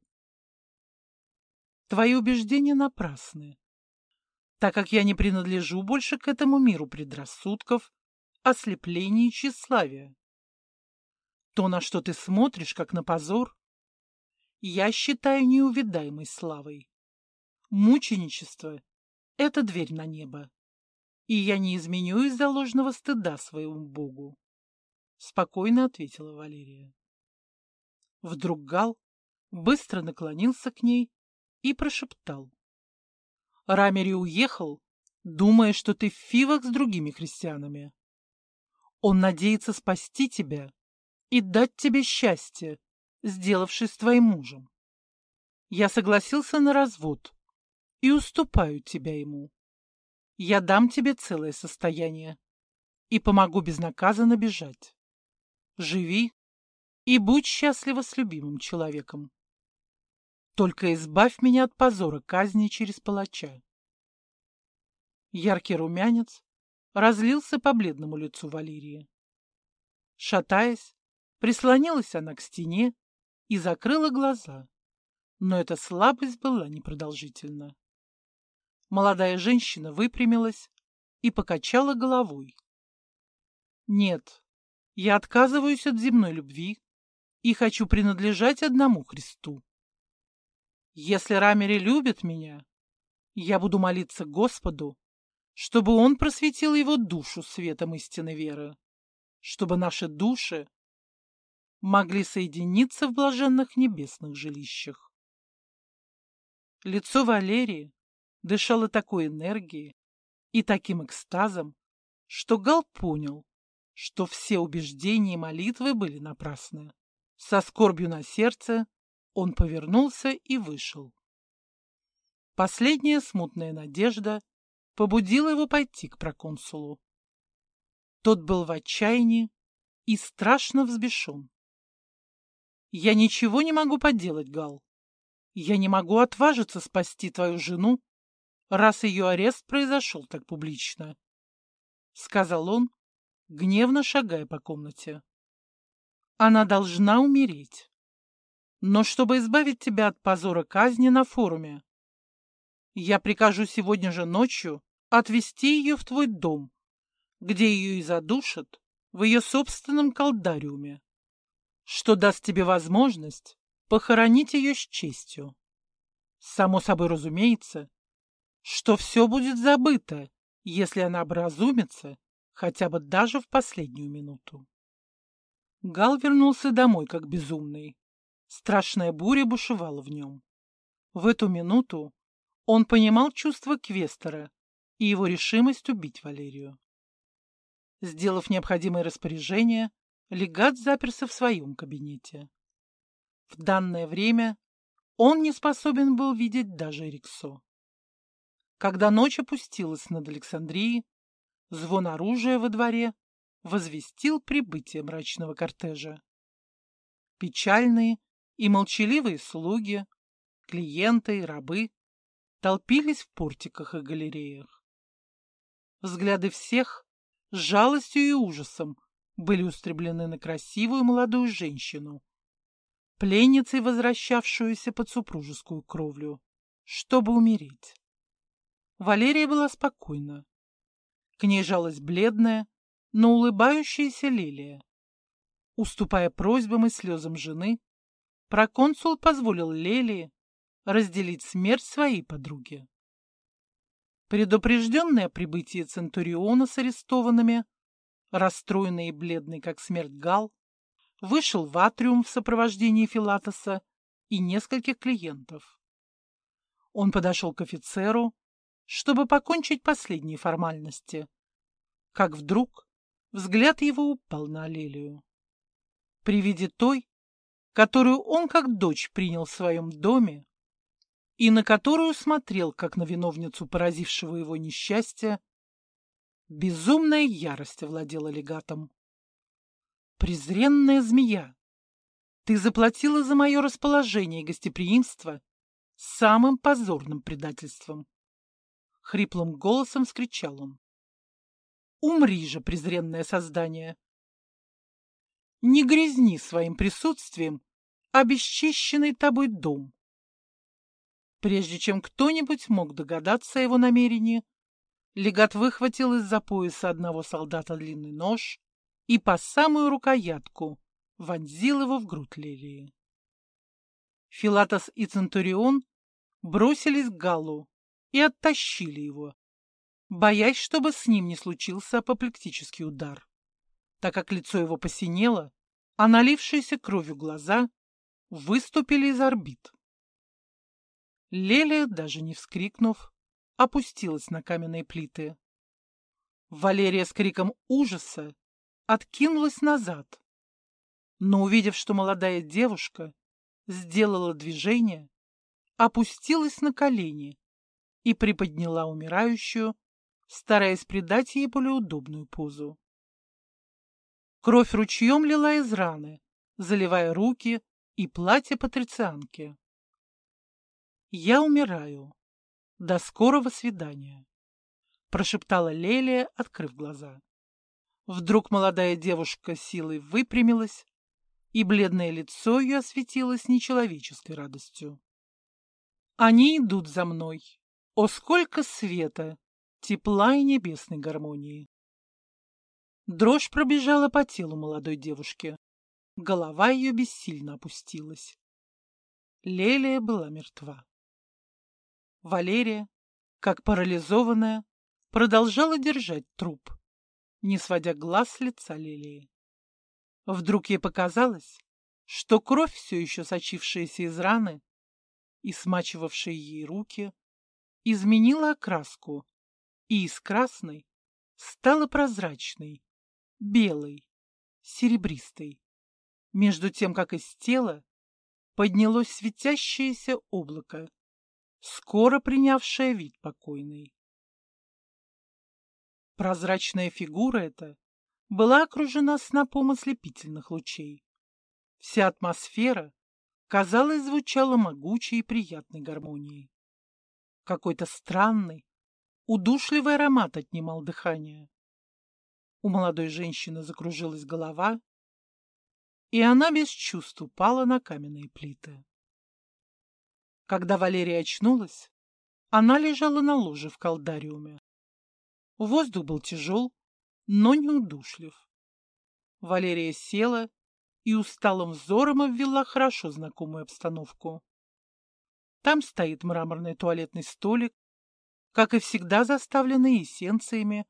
Твои убеждения напрасны, так как я не принадлежу больше к этому миру предрассудков, ослепления и тщеславия. То, на что ты смотришь, как на позор, я считаю неувидаемой славой. Мученичество — это дверь на небо, и я не изменю из-за ложного стыда своему Богу, — спокойно ответила Валерия. Вдруг Гал быстро наклонился к ней и прошептал. Рамери уехал, думая, что ты в фивах с другими христианами. Он надеется спасти тебя и дать тебе счастье, сделавшись твоим мужем. Я согласился на развод и уступаю тебя ему. Я дам тебе целое состояние и помогу безнаказанно бежать. Живи и будь счастлива с любимым человеком. Только избавь меня от позора казни через палача. Яркий румянец разлился по бледному лицу Валерии. Шатаясь, прислонилась она к стене и закрыла глаза, но эта слабость была непродолжительна. Молодая женщина выпрямилась и покачала головой. «Нет, я отказываюсь от земной любви и хочу принадлежать одному Христу. Если Рамери любит меня, я буду молиться Господу, чтобы Он просветил его душу светом истинной веры, чтобы наши души могли соединиться в блаженных небесных жилищах». Лицо Валерии дышало такой энергией и таким экстазом, что Гал понял, что все убеждения и молитвы были напрасны. Со скорбью на сердце он повернулся и вышел. Последняя смутная надежда побудила его пойти к проконсулу. Тот был в отчаянии и страшно взбешен. «Я ничего не могу поделать, Гал. Я не могу отважиться спасти твою жену, раз ее арест произошел так публично», — сказал он, гневно шагая по комнате. «Она должна умереть. Но чтобы избавить тебя от позора казни на форуме, я прикажу сегодня же ночью отвезти ее в твой дом, где ее и задушат в ее собственном колдариуме, что даст тебе возможность похоронить ее с честью. Само собой разумеется, что все будет забыто, если она образумится хотя бы даже в последнюю минуту. Гал вернулся домой как безумный. Страшная буря бушевала в нем. В эту минуту он понимал чувства Квестера и его решимость убить Валерию. Сделав необходимые распоряжения, легат заперся в своем кабинете. В данное время он не способен был видеть даже Риксо. Когда ночь опустилась над Александрией, звон оружия во дворе возвестил прибытие мрачного кортежа. Печальные и молчаливые слуги, клиенты и рабы толпились в портиках и галереях. Взгляды всех с жалостью и ужасом были устремлены на красивую молодую женщину, пленницей, возвращавшуюся под супружескую кровлю, чтобы умереть. Валерия была спокойна. К ней жалась бледная, но улыбающаяся Лилия. Уступая просьбам и слезам жены, проконсул позволил Лилии разделить смерть своей подруги. Предупрежденный о прибытии Центуриона с арестованными, расстроенный и бледный, как смерть Гал, вышел в атриум в сопровождении Филатоса и нескольких клиентов. Он подошел к офицеру, чтобы покончить последние формальности, как вдруг взгляд его упал на Лилию. При виде той, которую он как дочь принял в своем доме, и на которую смотрел, как на виновницу поразившего его несчастья, безумная ярость овладела легатом. «Презренная змея, ты заплатила за мое расположение и гостеприимство самым позорным предательством!» Хриплым голосом вскричал он. «Умри же, презренное создание! Не грязни своим присутствием обесчищенный тобой дом!» Прежде чем кто-нибудь мог догадаться о его намерении, легат выхватил из-за пояса одного солдата длинный нож и по самую рукоятку вонзил его в грудь Лилии. Филатос и Центурион бросились к Галлу и оттащили его, боясь, чтобы с ним не случился апоплектический удар, так как лицо его посинело, а налившиеся кровью глаза выступили из орбит. Лелия, даже не вскрикнув, опустилась на каменные плиты. Валерия с криком ужаса откинулась назад, но, увидев, что молодая девушка сделала движение, опустилась на колени и приподняла умирающую, стараясь придать ей более удобную позу. Кровь ручьем лила из раны, заливая руки и платье патрицианки. «Я умираю. До скорого свидания», — прошептала Лелия, открыв глаза. Вдруг молодая девушка силой выпрямилась, и бледное лицо ее осветилось нечеловеческой радостью. «Они идут за мной. О, сколько света, тепла и небесной гармонии!» Дрожь пробежала по телу молодой девушки. Голова ее бессильно опустилась. Лелия была мертва. Валерия, как парализованная, продолжала держать труп, не сводя глаз с лица Лилии. Вдруг ей показалось, что кровь, все еще сочившаяся из раны и смачивавшая ей руки, изменила окраску и из красной стала прозрачной, белой, серебристой, между тем, как из тела поднялось светящееся облако, скоро принявшее вид покойной. Прозрачная фигура эта была окружена снопом ослепительных лучей. Вся атмосфера, казалось, звучала могучей и приятной гармонией. Какой-то странный, удушливый аромат отнимал дыхание. У молодой женщины закружилась голова, и она без чувств упала на каменные плиты. Когда Валерия очнулась, она лежала на ложе в колдариуме. Воздух был тяжел, но не удушлив. Валерия села и усталым взором обвела хорошо знакомую обстановку. Там стоит мраморный туалетный столик, как и всегда заставленный эссенциями,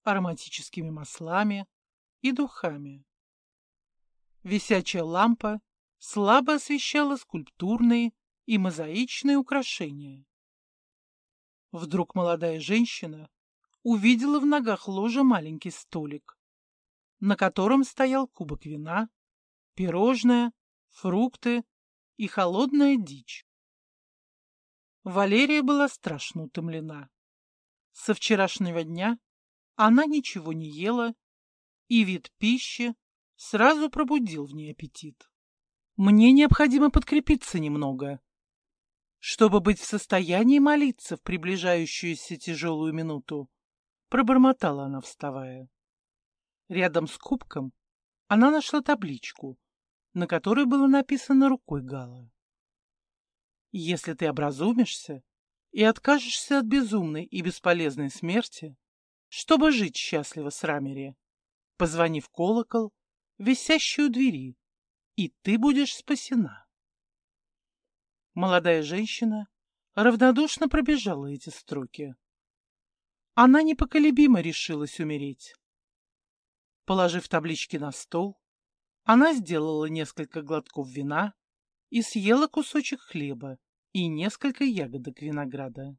ароматическими маслами и духами. Висячая лампа слабо освещала скульптурные и мозаичные украшения. Вдруг молодая женщина увидела в ногах ложа маленький столик, на котором стоял кубок вина, пирожное, фрукты и холодная дичь. Валерия была страшно утомлена. Со вчерашнего дня она ничего не ела, и вид пищи сразу пробудил в ней аппетит. «Мне необходимо подкрепиться немного, чтобы быть в состоянии молиться в приближающуюся тяжелую минуту», пробормотала она, вставая. Рядом с кубком она нашла табличку, на которой было написано рукой Гала: «Если ты образумишься и откажешься от безумной и бесполезной смерти, чтобы жить счастливо с Рамери, позвони в колокол, висящий у двери, и ты будешь спасена». Молодая женщина равнодушно пробежала эти строки. Она непоколебимо решилась умереть. Положив таблички на стол, она сделала несколько глотков вина и съела кусочек хлеба и несколько ягодок винограда.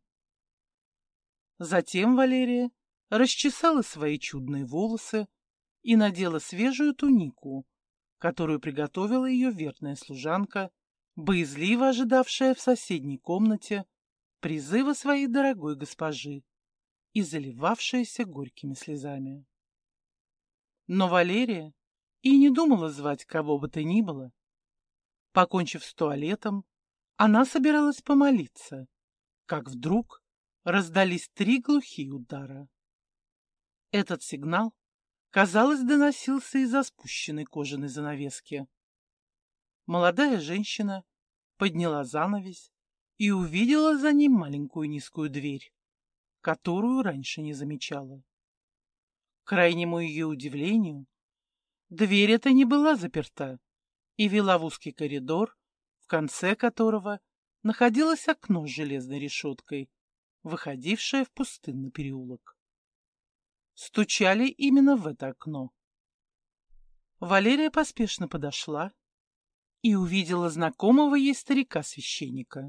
Затем Валерия расчесала свои чудные волосы и надела свежую тунику, которую приготовила ее верная служанка, боязливо ожидавшая в соседней комнате призыва своей дорогой госпожи и заливавшаяся горькими слезами. Но Валерия и не думала звать кого бы то ни было. Покончив с туалетом, она собиралась помолиться, как вдруг раздались 3 глухие удара. Этот сигнал, казалось, доносился из-за спущенной кожаной занавески. Молодая женщина подняла занавес и увидела за ним маленькую низкую дверь, которую раньше не замечала. К крайнему ее удивлению, дверь эта не была заперта и вела в узкий коридор, в конце которого находилось окно с железной решеткой, выходившее в пустынный переулок. Стучали именно в это окно. Валерия поспешно подошла и увидела знакомого ей старика-священника.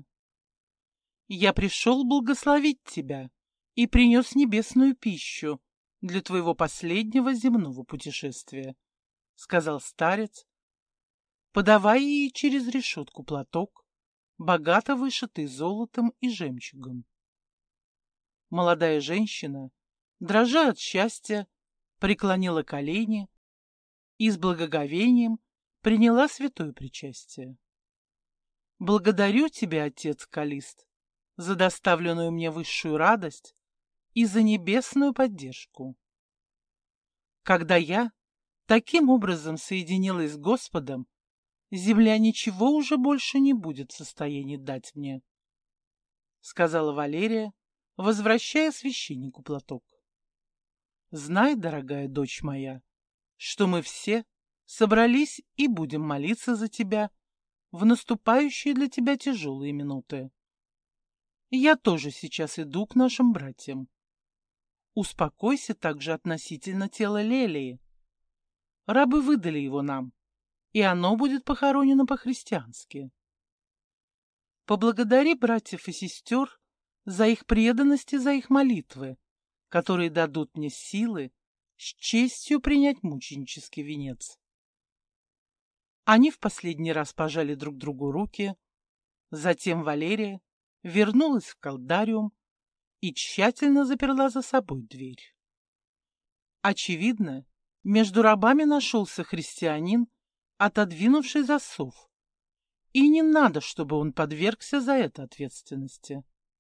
«Я пришел благословить тебя и принес небесную пищу для твоего последнего земного путешествия», — сказал старец, подавая ей через решетку платок, богато вышитый золотом и жемчугом. Молодая женщина, дрожа от счастья, преклонила колени и с благоговением приняла святое причастие. «Благодарю тебя, отец Калист, за доставленную мне высшую радость и за небесную поддержку. Когда я таким образом соединилась с Господом, земля ничего уже больше не будет в состоянии дать мне», — сказала Валерия, возвращая священнику платок. «Знай, дорогая дочь моя, что мы все собрались и будем молиться за тебя в наступающие для тебя тяжелые минуты. Я тоже сейчас иду к нашим братьям. Успокойся также относительно тела Лелии. Рабы выдали его нам, и оно будет похоронено по-христиански. Поблагодари братьев и сестер за их преданность и за их молитвы, которые дадут мне силы с честью принять мученический венец». Они в последний раз пожали друг другу руки, затем Валерия вернулась в колдариум и тщательно заперла за собой дверь. Очевидно, между рабами нашелся христианин, отодвинувший засов, и не надо, чтобы он подвергся за это ответственности.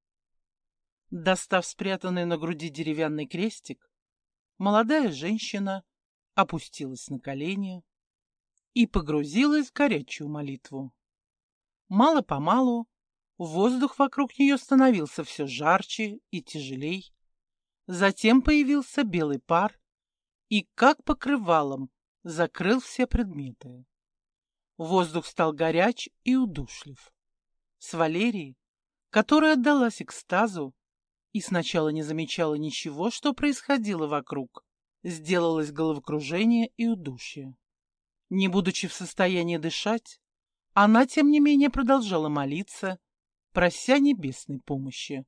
Достав спрятанный на груди деревянный крестик, молодая женщина опустилась на колени и погрузилась в горячую молитву. Мало-помалу воздух вокруг нее становился все жарче и тяжелей. Затем появился белый пар и, как покрывалом, закрыл все предметы. Воздух стал горяч и удушлив. С Валерией, которая отдалась экстазу и сначала не замечала ничего, что происходило вокруг, Сделалось головокружение и удушье. Не будучи в состоянии дышать, она, тем не менее, продолжала молиться, прося небесной помощи.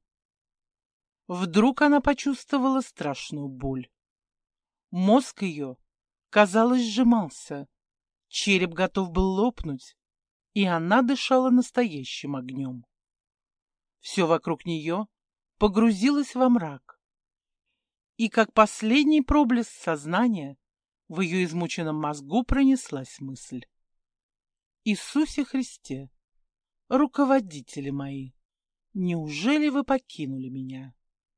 Вдруг она почувствовала страшную боль. Мозг ее, казалось, сжимался, череп готов был лопнуть, и она дышала настоящим огнем. Все вокруг нее погрузилось во мрак, и как последний проблеск сознания в ее измученном мозгу пронеслась мысль: «Иисусе Христе, руководители мои, неужели вы покинули меня?»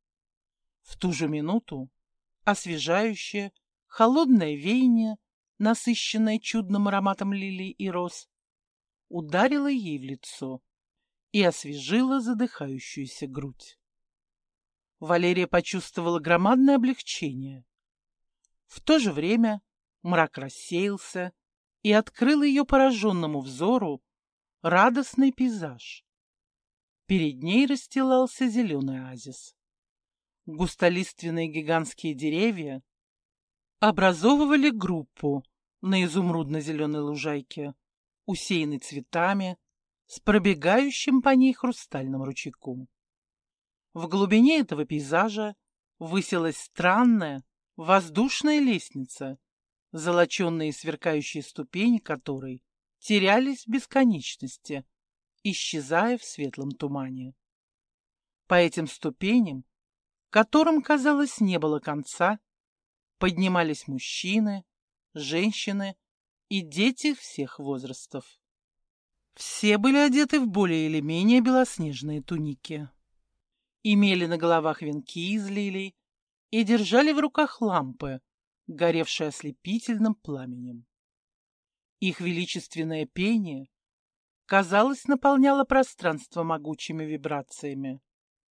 В ту же минуту освежающее, холодное веяние, насыщенное чудным ароматом лилий и роз, ударило ей в лицо и освежило задыхающуюся грудь. Валерия почувствовала громадное облегчение. В то же время мрак рассеялся и открыл ее пораженному взору радостный пейзаж. Перед ней расстилался зеленый оазис. Густолиственные гигантские деревья образовывали группу на изумрудно-зеленой лужайке, усеянной цветами, с пробегающим по ней хрустальным ручейком. В глубине этого пейзажа высилась странная воздушная лестница, золоченые и сверкающие ступени которой терялись в бесконечности, исчезая в светлом тумане. По этим ступеням, которым, казалось, не было конца, поднимались мужчины, женщины и дети всех возрастов. Все были одеты в более или менее белоснежные туники, имели на головах венки из лилий и держали в руках лампы, горевшие ослепительным пламенем. Их величественное пение, казалось, наполняло пространство могучими вибрациями.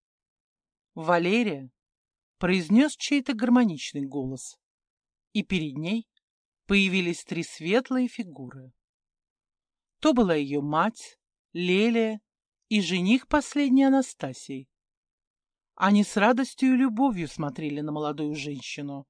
«Валерия!» — произнес чей-то гармоничный голос, и перед ней появились три светлые фигуры. То была ее мать, Лелия, и жених последний Анастасий. Они с радостью и любовью смотрели на молодую женщину.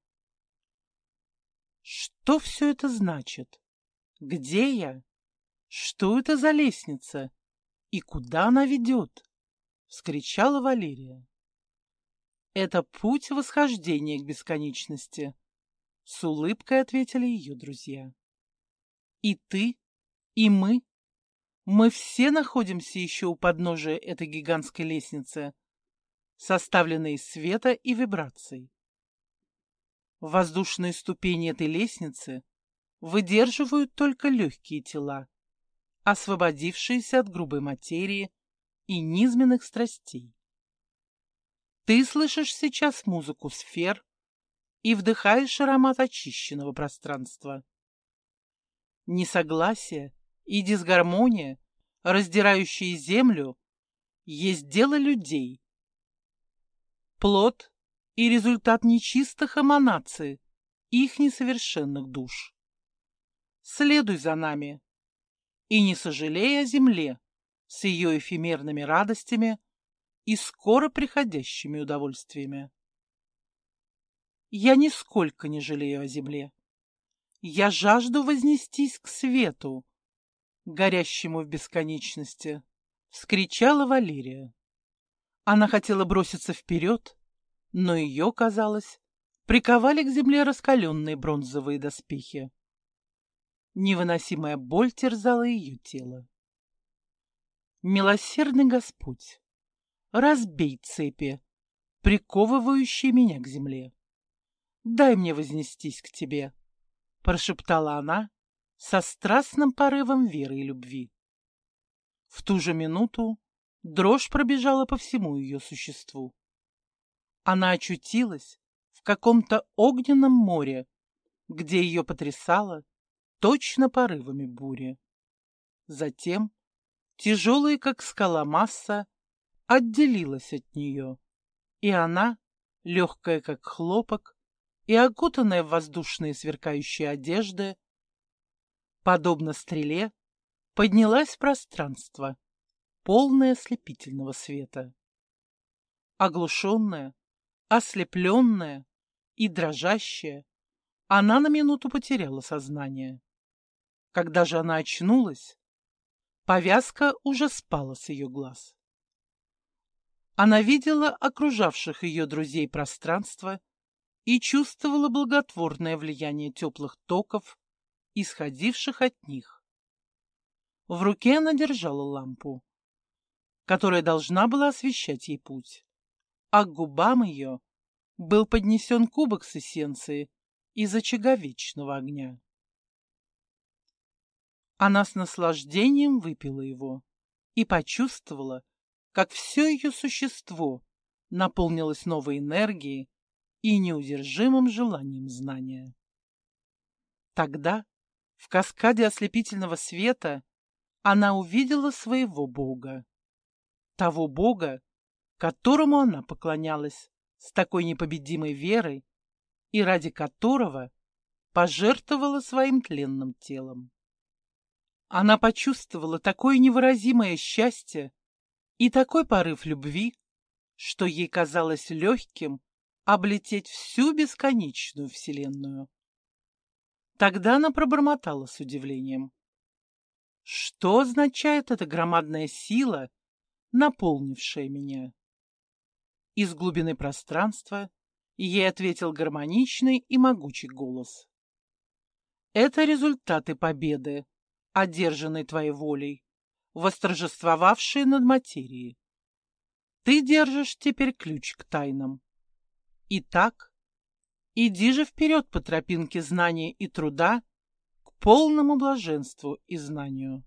«Что все это значит? Где я? Что это за лестница? И куда она ведет?» — вскричала Валерия. «Это путь восхождения к бесконечности», — с улыбкой ответили ее друзья. «И ты, и мы все находимся еще у подножия этой гигантской лестницы, составленной из света и вибраций. Воздушные ступени этой лестницы выдерживают только легкие тела, освободившиеся от грубой материи и низменных страстей. Ты слышишь сейчас музыку сфер и вдыхаешь аромат очищенного пространства. Несогласие и дисгармония, раздирающие землю, есть дело людей. Плод и результат нечистых эманаций их несовершенных душ. Следуй за нами и не сожалей о земле с ее эфемерными радостями и скоро приходящими удовольствиями. Я нисколько не жалею о земле. Я жажду вознестись к свету, горящему в бесконечности, — вскричала Валерия. Она хотела броситься вперед, но ее, казалось, приковали к земле раскаленные бронзовые доспехи. Невыносимая боль терзала ее тело. Милосердный Господь, разбей цепи, приковывающие меня к земле. Дай мне вознестись к тебе, — прошептала она со страстным порывом веры и любви. В ту же минуту дрожь пробежала по всему ее существу. Она очутилась в каком-то огненном море, где ее потрясало точно порывами бури. Затем тяжелая, как скала, масса отделилась от нее, и она, легкая, как хлопок, и окутанная в воздушные сверкающие одежды, подобно стреле, поднялась в пространство, полное ослепительного света. Оглушенная, ослепленная и дрожащая, она на минуту потеряла сознание. Когда же она очнулась, повязка уже спала с ее глаз. Она видела окружавших ее друзей пространство и чувствовала благотворное влияние теплых токов, исходивших от них. В руке она держала лампу, которая должна была освещать ей путь, а к губам ее был поднесен кубок с эссенцией из очага вечного огня. Она с наслаждением выпила его и почувствовала, как все ее существо наполнилось новой энергией и неудержимым желанием знания. Тогда, в каскаде ослепительного света, она увидела своего Бога, того Бога, которому она поклонялась с такой непобедимой верой и ради которого пожертвовала своим тленным телом. Она почувствовала такое невыразимое счастье и такой порыв любви, что ей казалось легким облететь всю бесконечную вселенную. Тогда она пробормотала с удивлением: что означает эта громадная сила, наполнившая меня? Из глубины пространства ей ответил гармоничный и могучий голос: это результаты победы, одержанной твоей волей, восторжествовавшей над материей. Ты держишь теперь ключ к тайнам. Итак, иди же вперед по тропинке знания и труда к полному блаженству и знанию.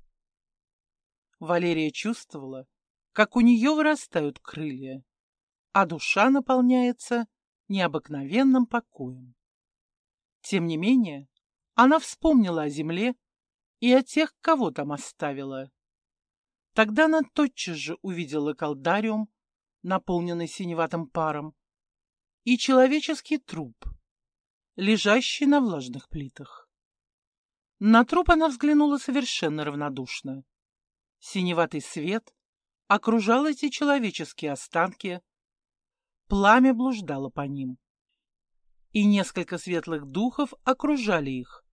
Валерия чувствовала, как у нее вырастают крылья, а душа наполняется необыкновенным покоем. Тем не менее, она вспомнила о земле и о тех, кого там оставила. Тогда она тотчас же увидела колдариум, наполненный синеватым паром, и человеческий труп, лежащий на влажных плитах. На труп она взглянула совершенно равнодушно. Синеватый свет окружал эти человеческие останки, пламя блуждало по ним, и несколько светлых духов окружали их,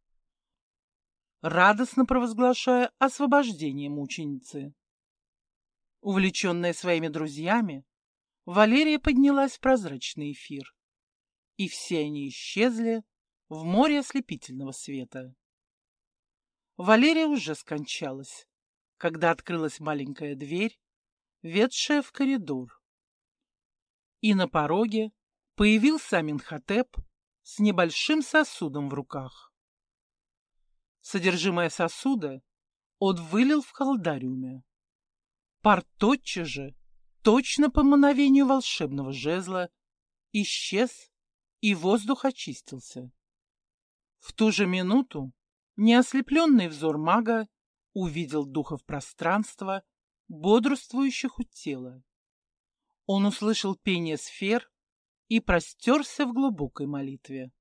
радостно провозглашая освобождение мученицы. Увлеченная своими друзьями, Валерия поднялась в прозрачный эфир, и все они исчезли в море ослепительного света. Валерия уже скончалась, когда открылась маленькая дверь, ведшая в коридор. И на пороге появился Аминхотеп с небольшим сосудом в руках. Содержимое сосуда он вылил в колдариуме. Пар тотчас же, точно по мановению волшебного жезла, исчез, и воздух очистился. В ту же минуту неослепленный взор мага увидел духов пространства, бодрствующих у тела. Он услышал пение сфер и простерся в глубокой молитве.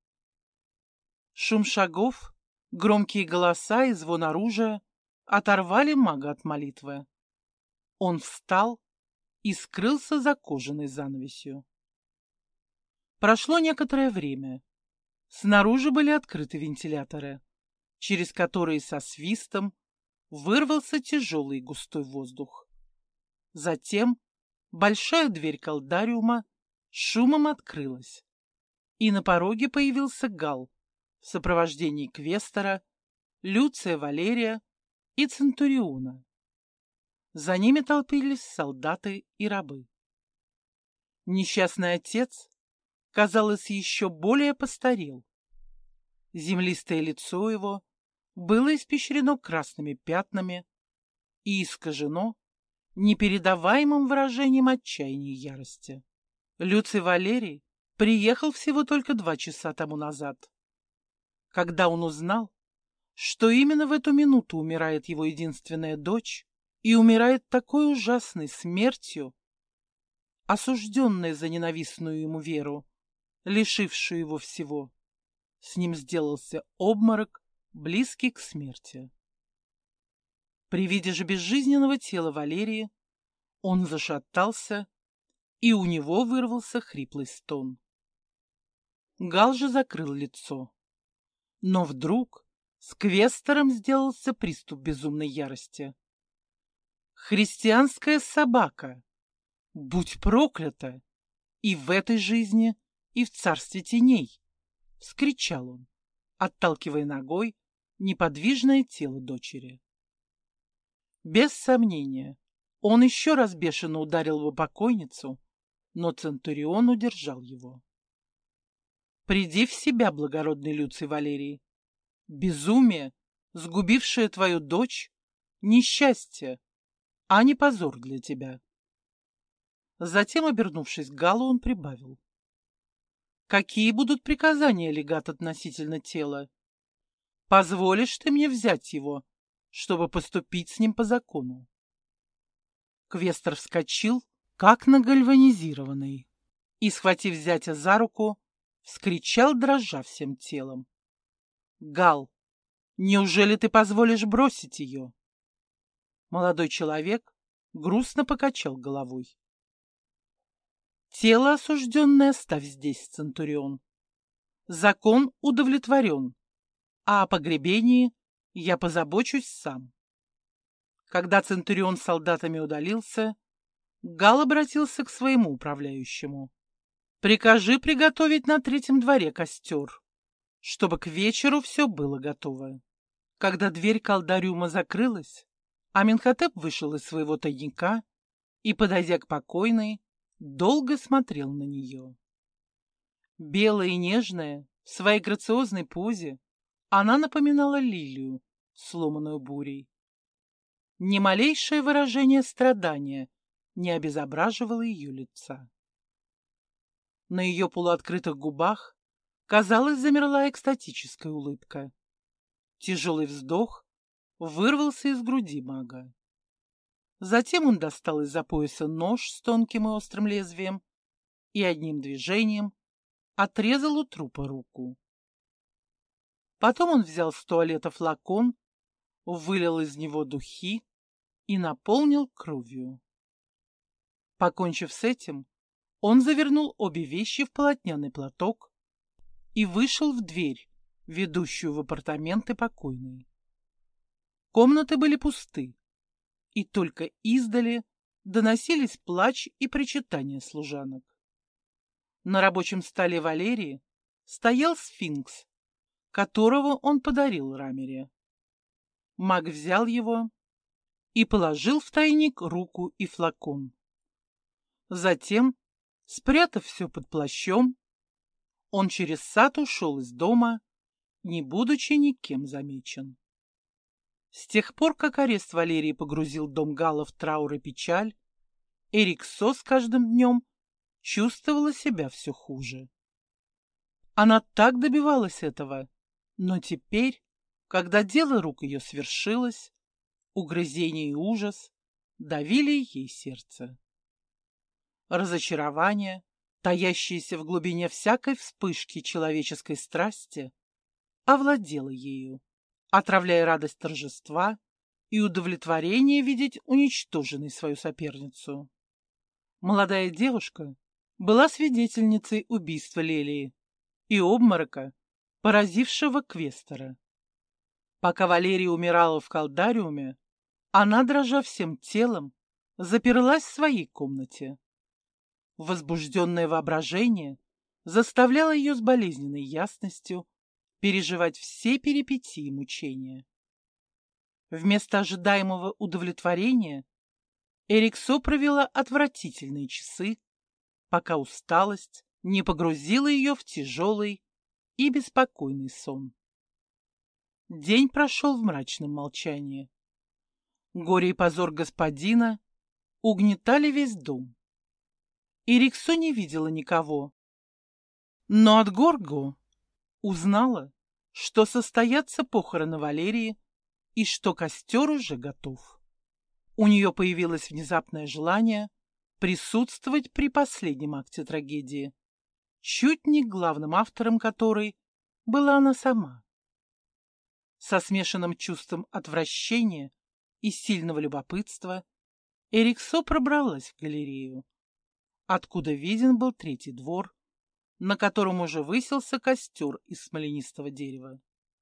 Шум шагов, громкие голоса и звон оружия оторвали мага от молитвы. Он встал и скрылся за кожаной занавесью. Прошло некоторое время. Снаружи были открыты вентиляторы, через которые со свистом вырвался тяжелый густой воздух. Затем большая дверь колдариума шумом открылась, и на пороге появился Гал в сопровождении квестора, Люция Валерия и Центуриона. За ними толпились солдаты и рабы. Несчастный отец, казалось, еще более постарел. Землистое лицо его было испещрено красными пятнами и искажено непередаваемым выражением отчаяния и ярости. Люций Валерий приехал всего только 2 часа тому назад. Когда он узнал, что именно в эту минуту умирает его единственная дочь, и умирает такой ужасной смертью, осужденная за ненавистную ему веру, лишившую его всего, с ним сделался обморок, близкий к смерти. При виде же безжизненного тела Валерии он зашатался, и у него вырвался хриплый стон. Гал же закрыл лицо. Но вдруг с Квестором сделался приступ безумной ярости. «Христианская собака! Будь проклята! И в этой жизни, и в царстве теней!» — вскричал он, отталкивая ногой неподвижное тело дочери. Без сомнения, он еще раз бешено ударил его покойницу, но Центурион удержал его. «Приди в себя, благородный Люций Валерий. Безумие, сгубившее твою дочь, несчастье, а не позор для тебя». Затем, обернувшись к Галлу, он прибавил: «Какие будут приказания, легат, относительно тела? Позволишь ты мне взять его, чтобы поступить с ним по закону?» Квестор вскочил, как нагальванизированный, и, схватив зятя за руку, вскричал, дрожа всем телом: «Галл, неужели ты позволишь бросить ее?» Молодой человек грустно покачал головой. «Тело осужденное оставь здесь, Центурион. Закон удовлетворен, а о погребении я позабочусь сам». Когда Центурион с солдатами удалился, Галл обратился к своему управляющему: «Прикажи приготовить на третьем дворе костер, чтобы к вечеру все было готово». Когда дверь колдариума закрылась, Аменхотеп вышел из своего тайника и, подойдя к покойной, долго смотрел на нее. Белая и нежная, в своей грациозной позе, она напоминала лилию, сломанную бурей. Ни малейшее выражение страдания не обезображивало ее лица. На ее полуоткрытых губах, казалось, замерла экстатическая улыбка. Тяжелый вздох вырвался из груди мага. Затем он достал из-за пояса нож с тонким и острым лезвием и одним движением отрезал у трупа руку. Потом он взял с туалета флакон, вылил из него духи и наполнил кровью. Покончив с этим, он завернул обе вещи в полотняный платок и вышел в дверь, ведущую в апартаменты покойной. Комнаты были пусты, и только издали доносились плач и причитания служанок. На рабочем столе Валерии стоял сфинкс, которого он подарил Рамире. Маг взял его и положил в тайник руку и флакон. Затем, спрятав все под плащом, он через сад ушел из дома, не будучи никем замечен. С тех пор, как арест Валерии погрузил дом Галла в траур и печаль, Эриксо с каждым днем чувствовала себя все хуже. Она так добивалась этого, но теперь, когда дело рук ее свершилось, угрызение и ужас давили ей сердце. Разочарование, таящееся в глубине всякой вспышки человеческой страсти, овладело ею, отравляя радость торжества и удовлетворение видеть уничтоженной свою соперницу. Молодая девушка была свидетельницей убийства Лелии и обморока, поразившего Квестора. Пока Валерия умирала в колдариуме, она, дрожа всем телом, заперлась в своей комнате. Возбужденное воображение заставляло ее с болезненной ясностью переживать все перипетии и мучения. Вместо ожидаемого удовлетворения Эриксо провела отвратительные часы, пока усталость не погрузила ее в тяжелый и беспокойный сон. День прошел в мрачном молчании. Горе и позор господина угнетали весь дом. Эриксо не видела никого, но от Горго узнала, что состоятся похороны Валерии и что костер уже готов. У нее появилось внезапное желание присутствовать при последнем акте трагедии, чуть не главным автором которой была она сама. Со смешанным чувством отвращения и сильного любопытства Эриксо пробралась в галерею, откуда виден был третий двор, на котором уже высился костер из смоленистого дерева.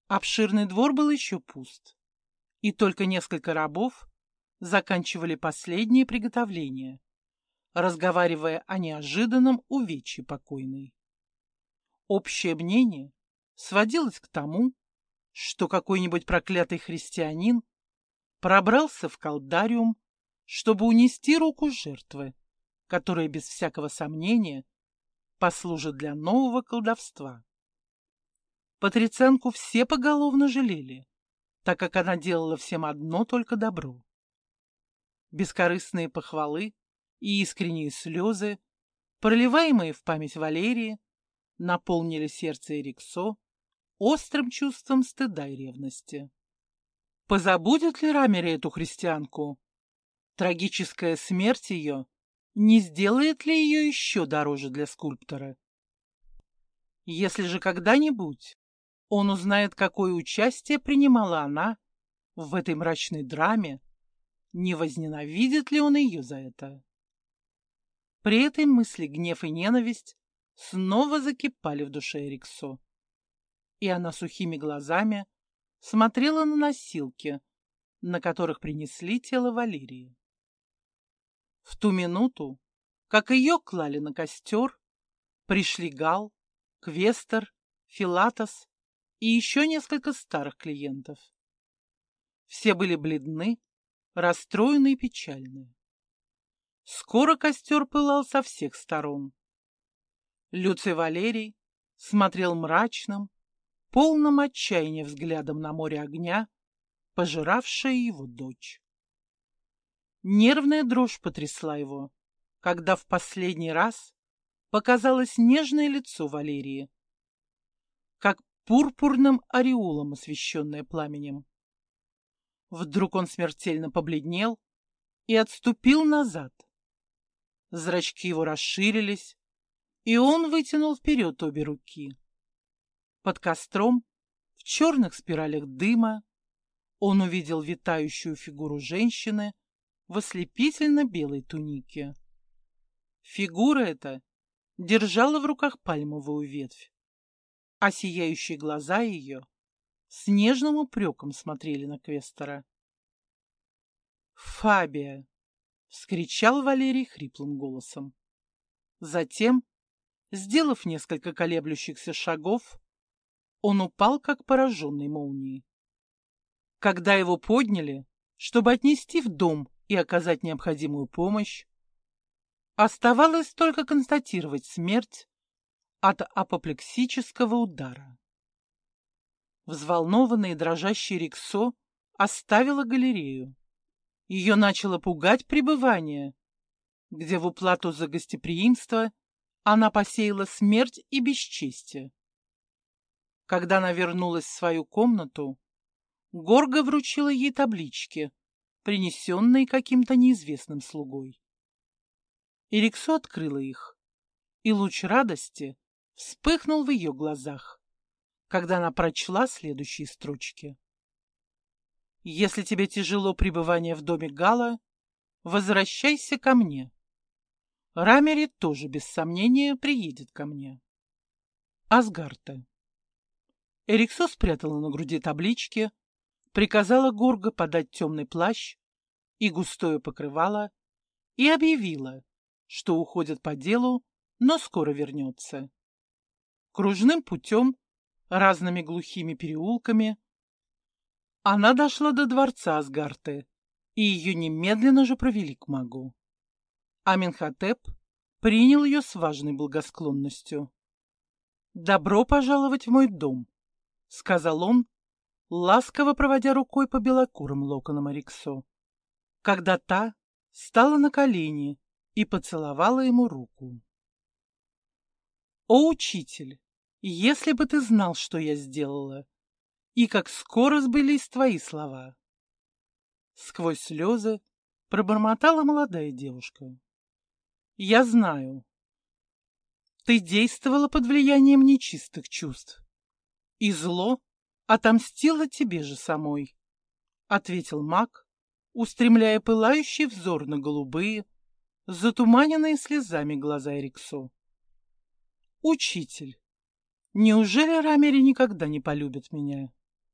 Обширный двор был еще пуст, и только несколько рабов заканчивали последние приготовления, разговаривая о неожиданном увечье покойной. Общее мнение сводилось к тому, что какой-нибудь проклятый христианин пробрался в колдариум, чтобы унести руку жертвы, которая без всякого сомнения послужит для нового колдовства. Патрицианку все поголовно жалели, так как она делала всем одно только добро. Бескорыстные похвалы и искренние слезы, проливаемые в память Валерии, наполнили сердце Эриксо острым чувством стыда и ревности. Позабудет ли Рамери эту христианку? Трагическая смерть ее не сделает ли ее еще дороже для скульптора? Если же когда-нибудь он узнает, какое участие принимала она в этой мрачной драме, не возненавидит ли он ее за это? При этой мысли гнев и ненависть снова закипали в душе Эриксо, и она сухими глазами смотрела на носилки, на которых принесли тело Валерии. В ту минуту, как ее клали на костер, пришли Гал, Квестер, Филатос и еще несколько старых клиентов. Все были бледны, расстроены и печальны. Скоро костер пылал со всех сторон. Люций Валерий смотрел мрачным, полным отчаяния взглядом на море огня, пожиравшее его дочь. Нервная дрожь потрясла его, когда в последний раз показалось нежное лицо Валерии, как пурпурным ореолом, освещенное пламенем. Вдруг он смертельно побледнел и отступил назад. Зрачки его расширились, и он вытянул вперед обе руки. Под костром, в черных спиралях дыма, он увидел витающую фигуру женщины в ослепительно-белой тунике. Фигура эта держала в руках пальмовую ветвь, а сияющие глаза ее с нежным упреком смотрели на Квестера. «Фабия!» — вскричал Валерий хриплым голосом. Затем, сделав несколько колеблющихся шагов, он упал, как пораженный молнией. Когда его подняли, чтобы отнести в дом и оказать необходимую помощь, оставалось только констатировать смерть от апоплексического удара. Взволнованный и дрожащий Эриксо оставила галерею. Ее начало пугать пребывание, где в уплату за гостеприимство она посеяла смерть и бесчестие. Когда она вернулась в свою комнату, Горго вручила ей таблички, принесенные каким-то неизвестным слугой. Эриксо открыла их, и луч радости вспыхнул в ее глазах, когда она прочла следующие строчки. «Если тебе тяжело пребывание в доме Гала, возвращайся ко мне. Рамери тоже, без сомнения, приедет ко мне. Асгарте». Эриксо спрятала на груди таблички, приказала Горго подать темный плащ и густое покрывало и объявила, что уходит по делу, но скоро вернется. Кружным путем, разными глухими переулками, она дошла до дворца Асгарте, и ее немедленно же провели к магу. Аменхотеп принял ее с важной благосклонностью. «Добро пожаловать в мой дом», — сказал он, ласково проводя рукой по белокурым локонам Эриксо, когда та стала на колени и поцеловала ему руку. «О, учитель, если бы ты знал, что я сделала, и как скоро сбылись твои слова!» Сквозь слезы пробормотала молодая девушка. «Я знаю, ты действовала под влиянием нечистых чувств, и зло отомстило тебе же самой», — ответил маг, устремляя пылающий взор на голубые, затуманенные слезами глаза Эриксо. «Учитель, неужели Рамери никогда не полюбит меня?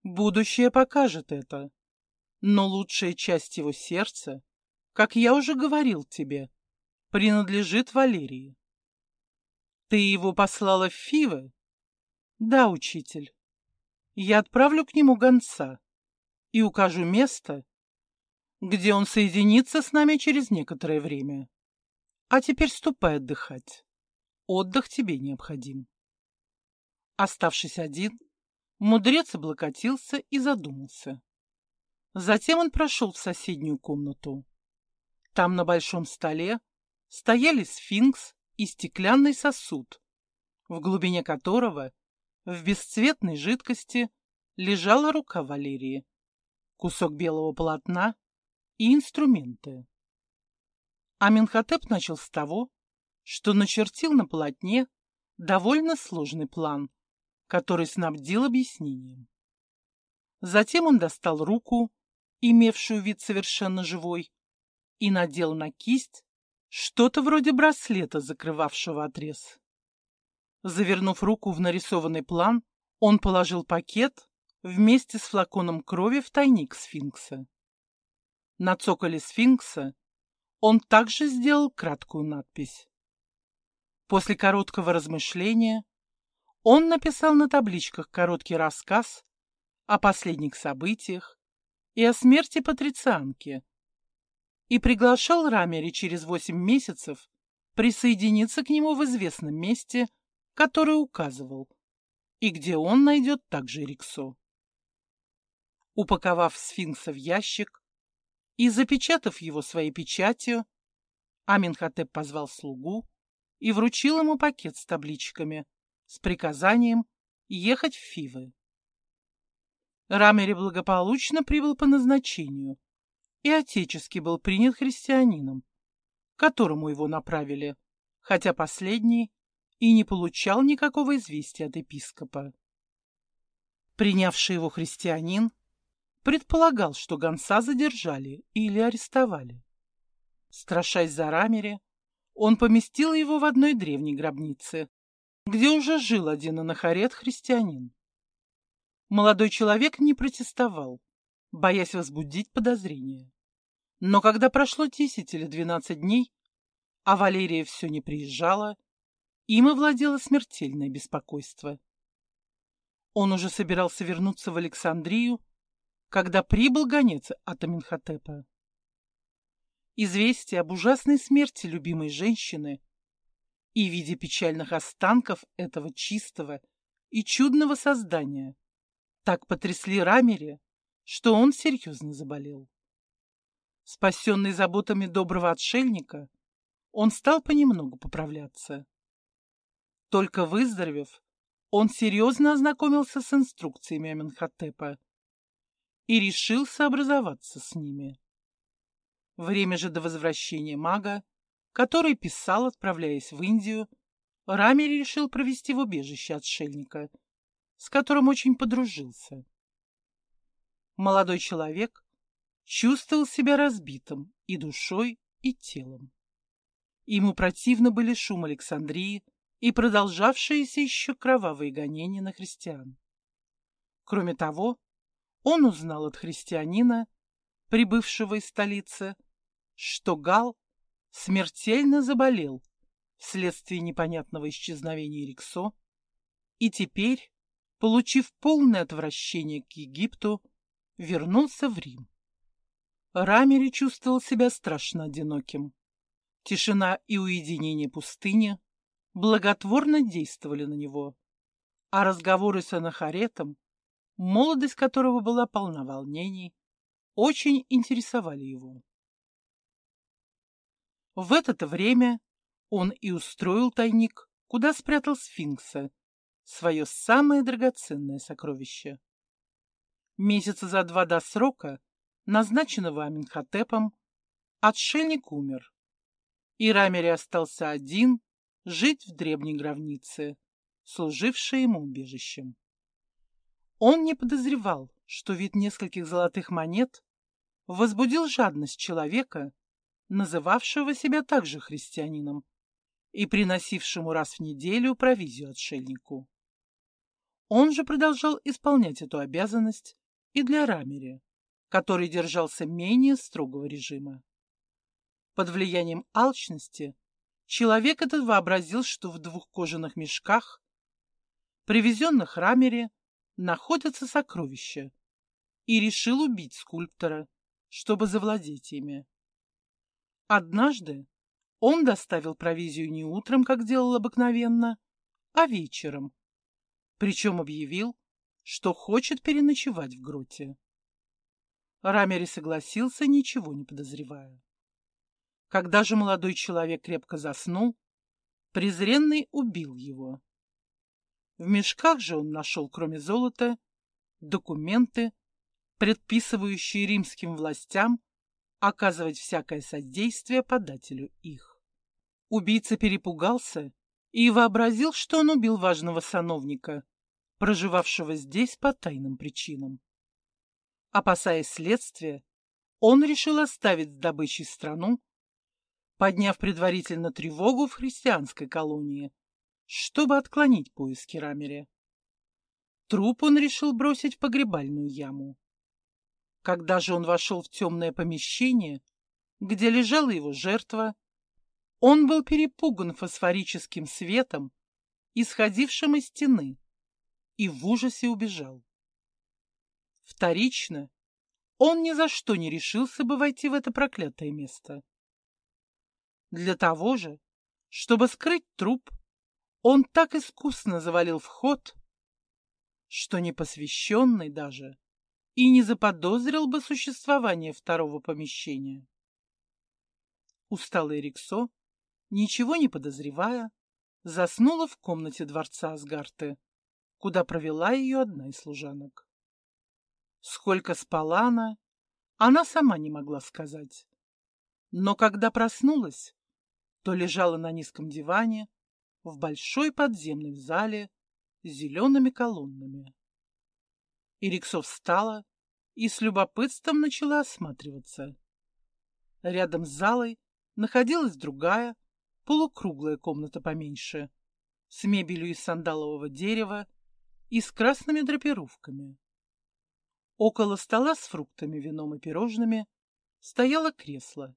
Будущее покажет это. Но лучшая часть его сердца, как я уже говорил тебе, принадлежит Валерии. Ты его послала в Фивы? Да, учитель. Я отправлю к нему гонца и укажу место, где он соединится с нами через некоторое время. А теперь ступай отдыхать. Отдых тебе необходим. Оставшись один, мудрец облокотился и задумался. Затем он прошел в соседнюю комнату. Там на большом столе стояли сфинкс и стеклянный сосуд, в глубине которого в бесцветной жидкости лежала рука Валерии, кусок белого полотна и инструменты. Аменхотеп начал с того, что начертил на полотне довольно сложный план, который снабдил объяснением. Затем он достал руку, имевшую вид совершенно живой, и надел на кисть что-то вроде браслета, закрывавшего отрез. Завернув руку в нарисованный план, он положил пакет вместе с флаконом крови в тайник сфинкса. На цоколе сфинкса он также сделал краткую надпись. После короткого размышления он написал на табличках короткий рассказ о последних событиях и о смерти патрицианки и приглашал Рамери через 8 месяцев присоединиться к нему в известном месте, которое указывал, и где он найдет также Риксо. Упаковав сфинкса в ящик и запечатав его своей печатью, Аменхотеп позвал слугу и вручил ему пакет с табличками с приказанием ехать в Фивы. Рамери благополучно прибыл по назначению и отечески был принят христианином, к которому его направили, хотя последний и не получал никакого известия от епископа. Принявший его христианин предполагал, что гонца задержали или арестовали. Страшась за Рамери, он поместил его в одной древней гробнице, где уже жил один анахарет-христианин. Молодой человек не протестовал, боясь возбудить подозрения. Но когда прошло 10 или 12 дней, а Валерия все не приезжала, им овладело смертельное беспокойство. Он уже собирался вернуться в Александрию, когда прибыл гонец от Аменхотепа. Известие об ужасной смерти любимой женщины и виде печальных останков этого чистого и чудного создания так потрясли Рамери, что он серьезно заболел. Спасенный заботами доброго отшельника, он стал понемногу поправляться. Только выздоровев, он серьезно ознакомился с инструкциями Аменхотепа и решился образоваться с ними. Время же до возвращения мага, который писал, отправляясь в Индию, Рамери решил провести в убежище отшельника, с которым очень подружился. Молодой человек чувствовал себя разбитым и душой, и телом. Ему противны были шум Александрии и продолжавшиеся еще кровавые гонения на христиан. Кроме того, он узнал от христианина, прибывшего из столицы, что Гал смертельно заболел вследствие непонятного исчезновения Риксо и теперь, получив полное отвращение к Египту, вернулся в Рим. Рамери чувствовал себя страшно одиноким. Тишина и уединение пустыни благотворно действовали на него, а разговоры с Анахаретом, молодость которого была полна волнений, очень интересовали его. В это время он и устроил тайник, куда спрятал сфинкса, свое самое драгоценное сокровище. Месяца за 2 до срока, назначенного Аменхотепом, отшельник умер, и Рамери остался один жить в древней гробнице, служившей ему убежищем. Он не подозревал, что вид нескольких золотых монет возбудил жадность человека, называвшего себя также христианином и приносившему раз в неделю провизию отшельнику. Он же продолжал исполнять эту обязанность и для Рамери, который держался менее строгого режима. Под влиянием алчности человек этот вообразил, что в 2 кожаных мешках, привезенных Рамери, находятся сокровища, и решил убить скульптора, чтобы завладеть ими. Однажды он доставил провизию не утром, как делал обыкновенно, а вечером, причем объявил, что хочет переночевать в гроте. Рамери согласился, ничего не подозревая. Когда же молодой человек крепко заснул, презренный убил его. В мешках же он нашел, кроме золота, документы, предписывающие римским властям оказывать всякое содействие подателю их. Убийца перепугался и вообразил, что он убил важного сановника, проживавшего здесь по тайным причинам. Опасаясь следствия, он решил оставить с добычей страну, подняв предварительно тревогу в христианской колонии, чтобы отклонить поиски Рамери. Труп он решил бросить в погребальную яму. Когда же он вошел в темное помещение, где лежала его жертва, он был перепуган фосфорическим светом, исходившим из стены, и в ужасе убежал. Вторично, он ни за что не решился бы войти в это проклятое место. Для того же, чтобы скрыть труп, он так искусно завалил вход, что непосвященный даже и не заподозрил бы существование второго помещения. Усталая Риксо, ничего не подозревая, заснула в комнате дворца Асгарты, куда провела ее одна из служанок. Сколько спала она сама не могла сказать. Но когда проснулась, то лежала на низком диване в большой подземной зале с зелеными колоннами. Ириксо встала и с любопытством начала осматриваться. Рядом с залой находилась другая, полукруглая комната поменьше, с мебелью из сандалового дерева и с красными драпировками. Около стола с фруктами, вином и пирожными стояло кресло.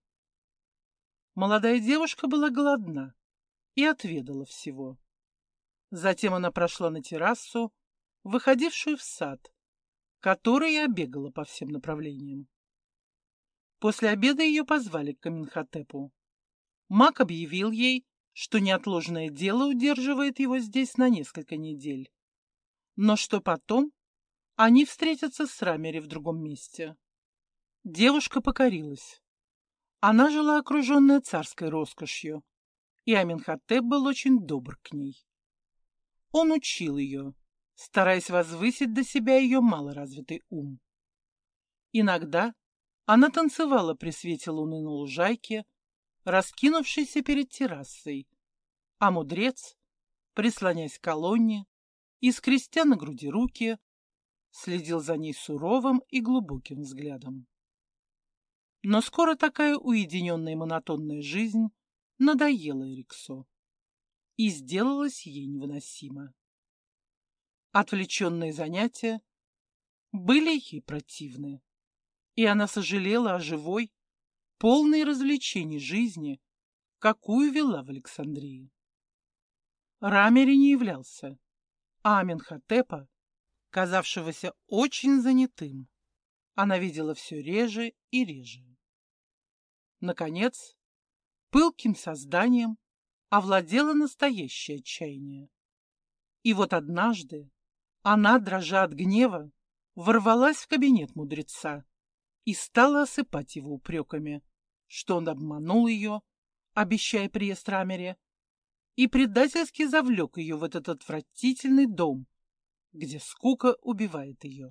Молодая девушка была голодна и отведала всего. Затем она прошла на террасу, выходившую в сад, который и обегала по всем направлениям. После обеда ее позвали к Аменхотепу. Маг объявил ей, что неотложное дело удерживает его здесь на несколько недель, но что потом они встретятся с Рамери в другом месте. Девушка покорилась. Она жила окруженная царской роскошью, и Аменхотеп был очень добр к ней. Он учил ее, стараясь возвысить до себя ее малоразвитый ум. Иногда она танцевала при свете луны на лужайке, раскинувшейся перед террасой, а мудрец, прислонясь к колонне и скрестя на груди руки, следил за ней суровым и глубоким взглядом. Но скоро такая уединенная и монотонная жизнь надоела Эриксо и сделалась ей невыносима. Отвлеченные занятия были ей противны, и она сожалела о живой, полной развлечений жизни, какую вела в Александрии. Рамери не являлся, а Аменхотепа, казавшегося очень занятым, она видела все реже и реже. Наконец, пылким созданием овладело настоящее отчаяние. И вот однажды она, дрожа от гнева, ворвалась в кабинет мудреца и стала осыпать его упреками, что он обманул ее, обещая приезд Рамери, и предательски завлек ее в этот отвратительный дом, где скука убивает ее.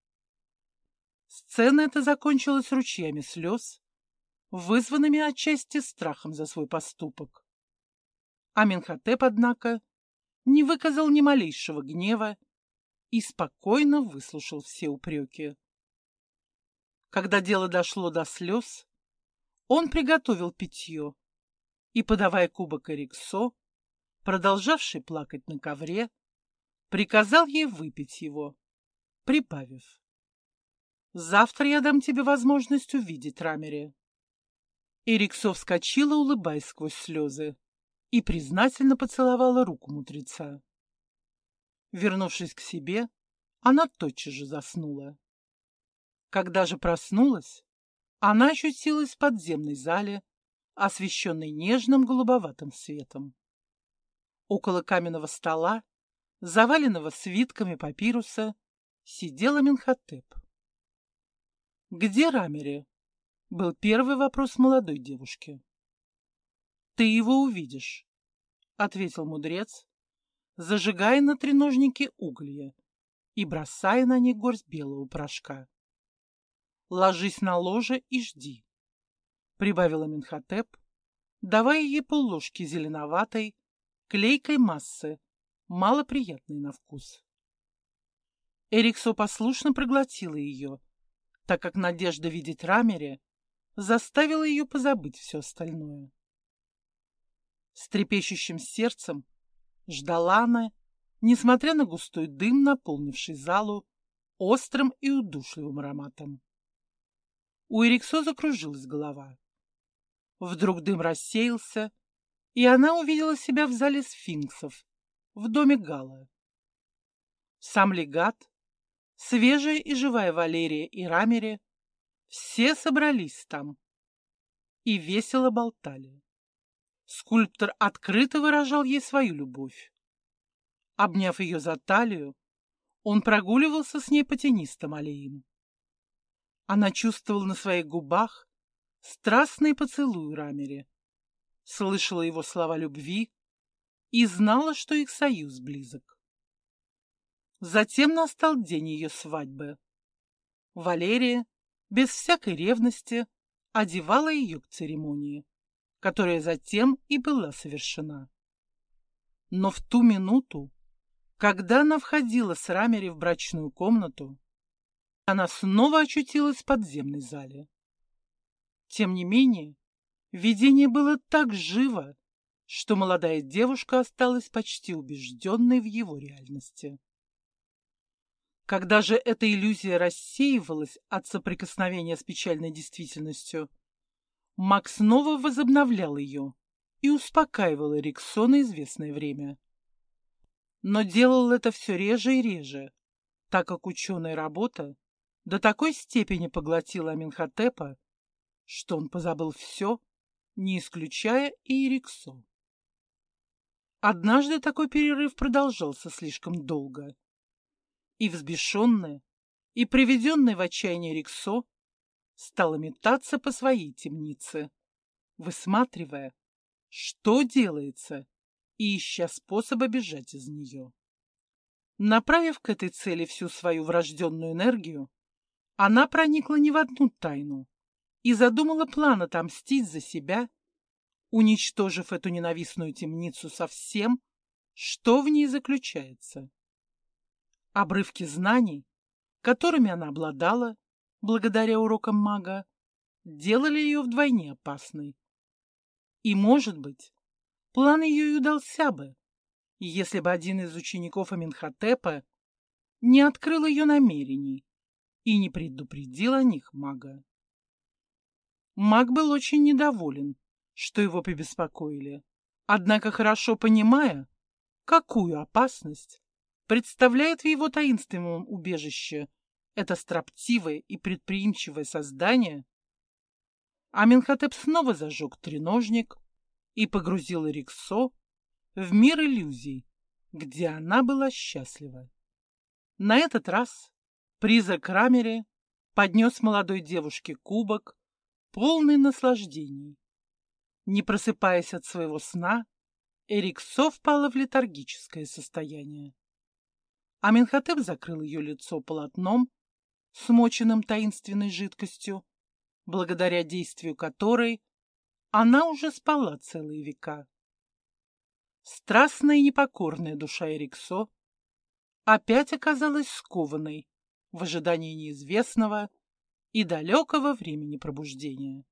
Сцена эта закончилась ручьями слез, вызванными отчасти страхом за свой поступок. Аменхотеп, однако, не выказал ни малейшего гнева и спокойно выслушал все упреки. Когда дело дошло до слез, он приготовил питье и, подавая кубок Эриксо, продолжавший плакать на ковре, приказал ей выпить его, прибавив: «Завтра я дам тебе возможность увидеть Рамери». Эриксо вскочила, улыбаясь сквозь слезы, и признательно поцеловала руку мудреца. Вернувшись к себе, она тотчас же заснула. Когда же проснулась, она очутилась в подземной зале, освещенной нежным голубоватым светом. Около каменного стола, заваленного свитками папируса, сидел Аменхотеп. «Где Рамери?» — был первый вопрос молодой девушки. «Ты его увидишь», — ответил мудрец, зажигая на треножнике уголья и бросая на них горсть белого порошка. «Ложись на ложе и жди», — прибавил Аменхотеп, давая ей полложки зеленоватой, клейкой массы, малоприятной на вкус. Эриксо послушно проглотила ее, так как надежда видеть Рамери заставила ее позабыть все остальное. С трепещущим сердцем ждала она, несмотря на густой дым, наполнивший залу острым и удушливым ароматом. У Эриксо закружилась голова. Вдруг дым рассеялся, и она увидела себя в зале сфинксов, в доме Гала. Сам легат, свежая и живая Валерия и Рамери все собрались там и весело болтали. Скульптор открыто выражал ей свою любовь. Обняв ее за талию, он прогуливался с ней по тенистым аллеям. Она чувствовала на своих губах страстный поцелуй Рамери, слышала его слова любви и знала, что их союз близок. Затем настал день ее свадьбы. Валерия, без всякой ревности, одевала ее к церемонии, которая затем и была совершена. Но в ту минуту, когда она входила с Рамери в брачную комнату, она снова очутилась в подземной зале. Тем не менее, видение было так живо, что молодая девушка осталась почти убежденной в его реальности. Когда же эта иллюзия рассеивалась от соприкосновения с печальной действительностью, маг снова возобновлял ее и успокаивал Эриксо на известное время. Но делал это все реже и реже, так как ученая работа до такой степени поглотила Аменхотепа, что он позабыл все, не исключая и Эриксо. Однажды такой перерыв продолжался слишком долго, и взбешенная, и приведенная в отчаяние Эриксо стала метаться по своей темнице, высматривая, что делается, и ища способа бежать из нее. Направив к этой цели всю свою врожденную энергию, она проникла не в одну тайну и задумала план отомстить за себя, уничтожив эту ненавистную темницу со всем, что в ней заключается. Обрывки знаний, которыми она обладала, благодаря урокам мага, делали ее вдвойне опасной. И, может быть, план ее и удался бы, если бы один из учеников Аменхотепа не открыл ее намерений и не предупредил о них мага. Маг был очень недоволен, что его побеспокоили, однако, хорошо понимая, какую опасность представляет в его таинственном убежище это строптивое и предприимчивое создание, Аменхотеп снова зажег треножник и погрузил Эриксо в мир иллюзий, где она была счастлива. На этот раз призрак Рамери поднес молодой девушке кубок, полный наслаждений. Не просыпаясь от своего сна, Эриксо впала в летаргическое состояние. Аменхотеп закрыл ее лицо полотном, смоченным таинственной жидкостью, благодаря действию которой она уже спала целые века. Страстная и непокорная душа Эриксо опять оказалась скованной в ожидании неизвестного и далекого времени пробуждения.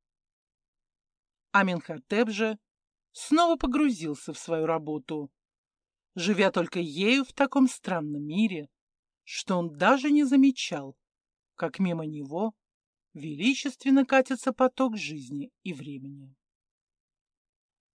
Аменхотеп же снова погрузился в свою работу, живя только ею в таком странном мире, что он даже не замечал, как мимо него величественно катится поток жизни и времени.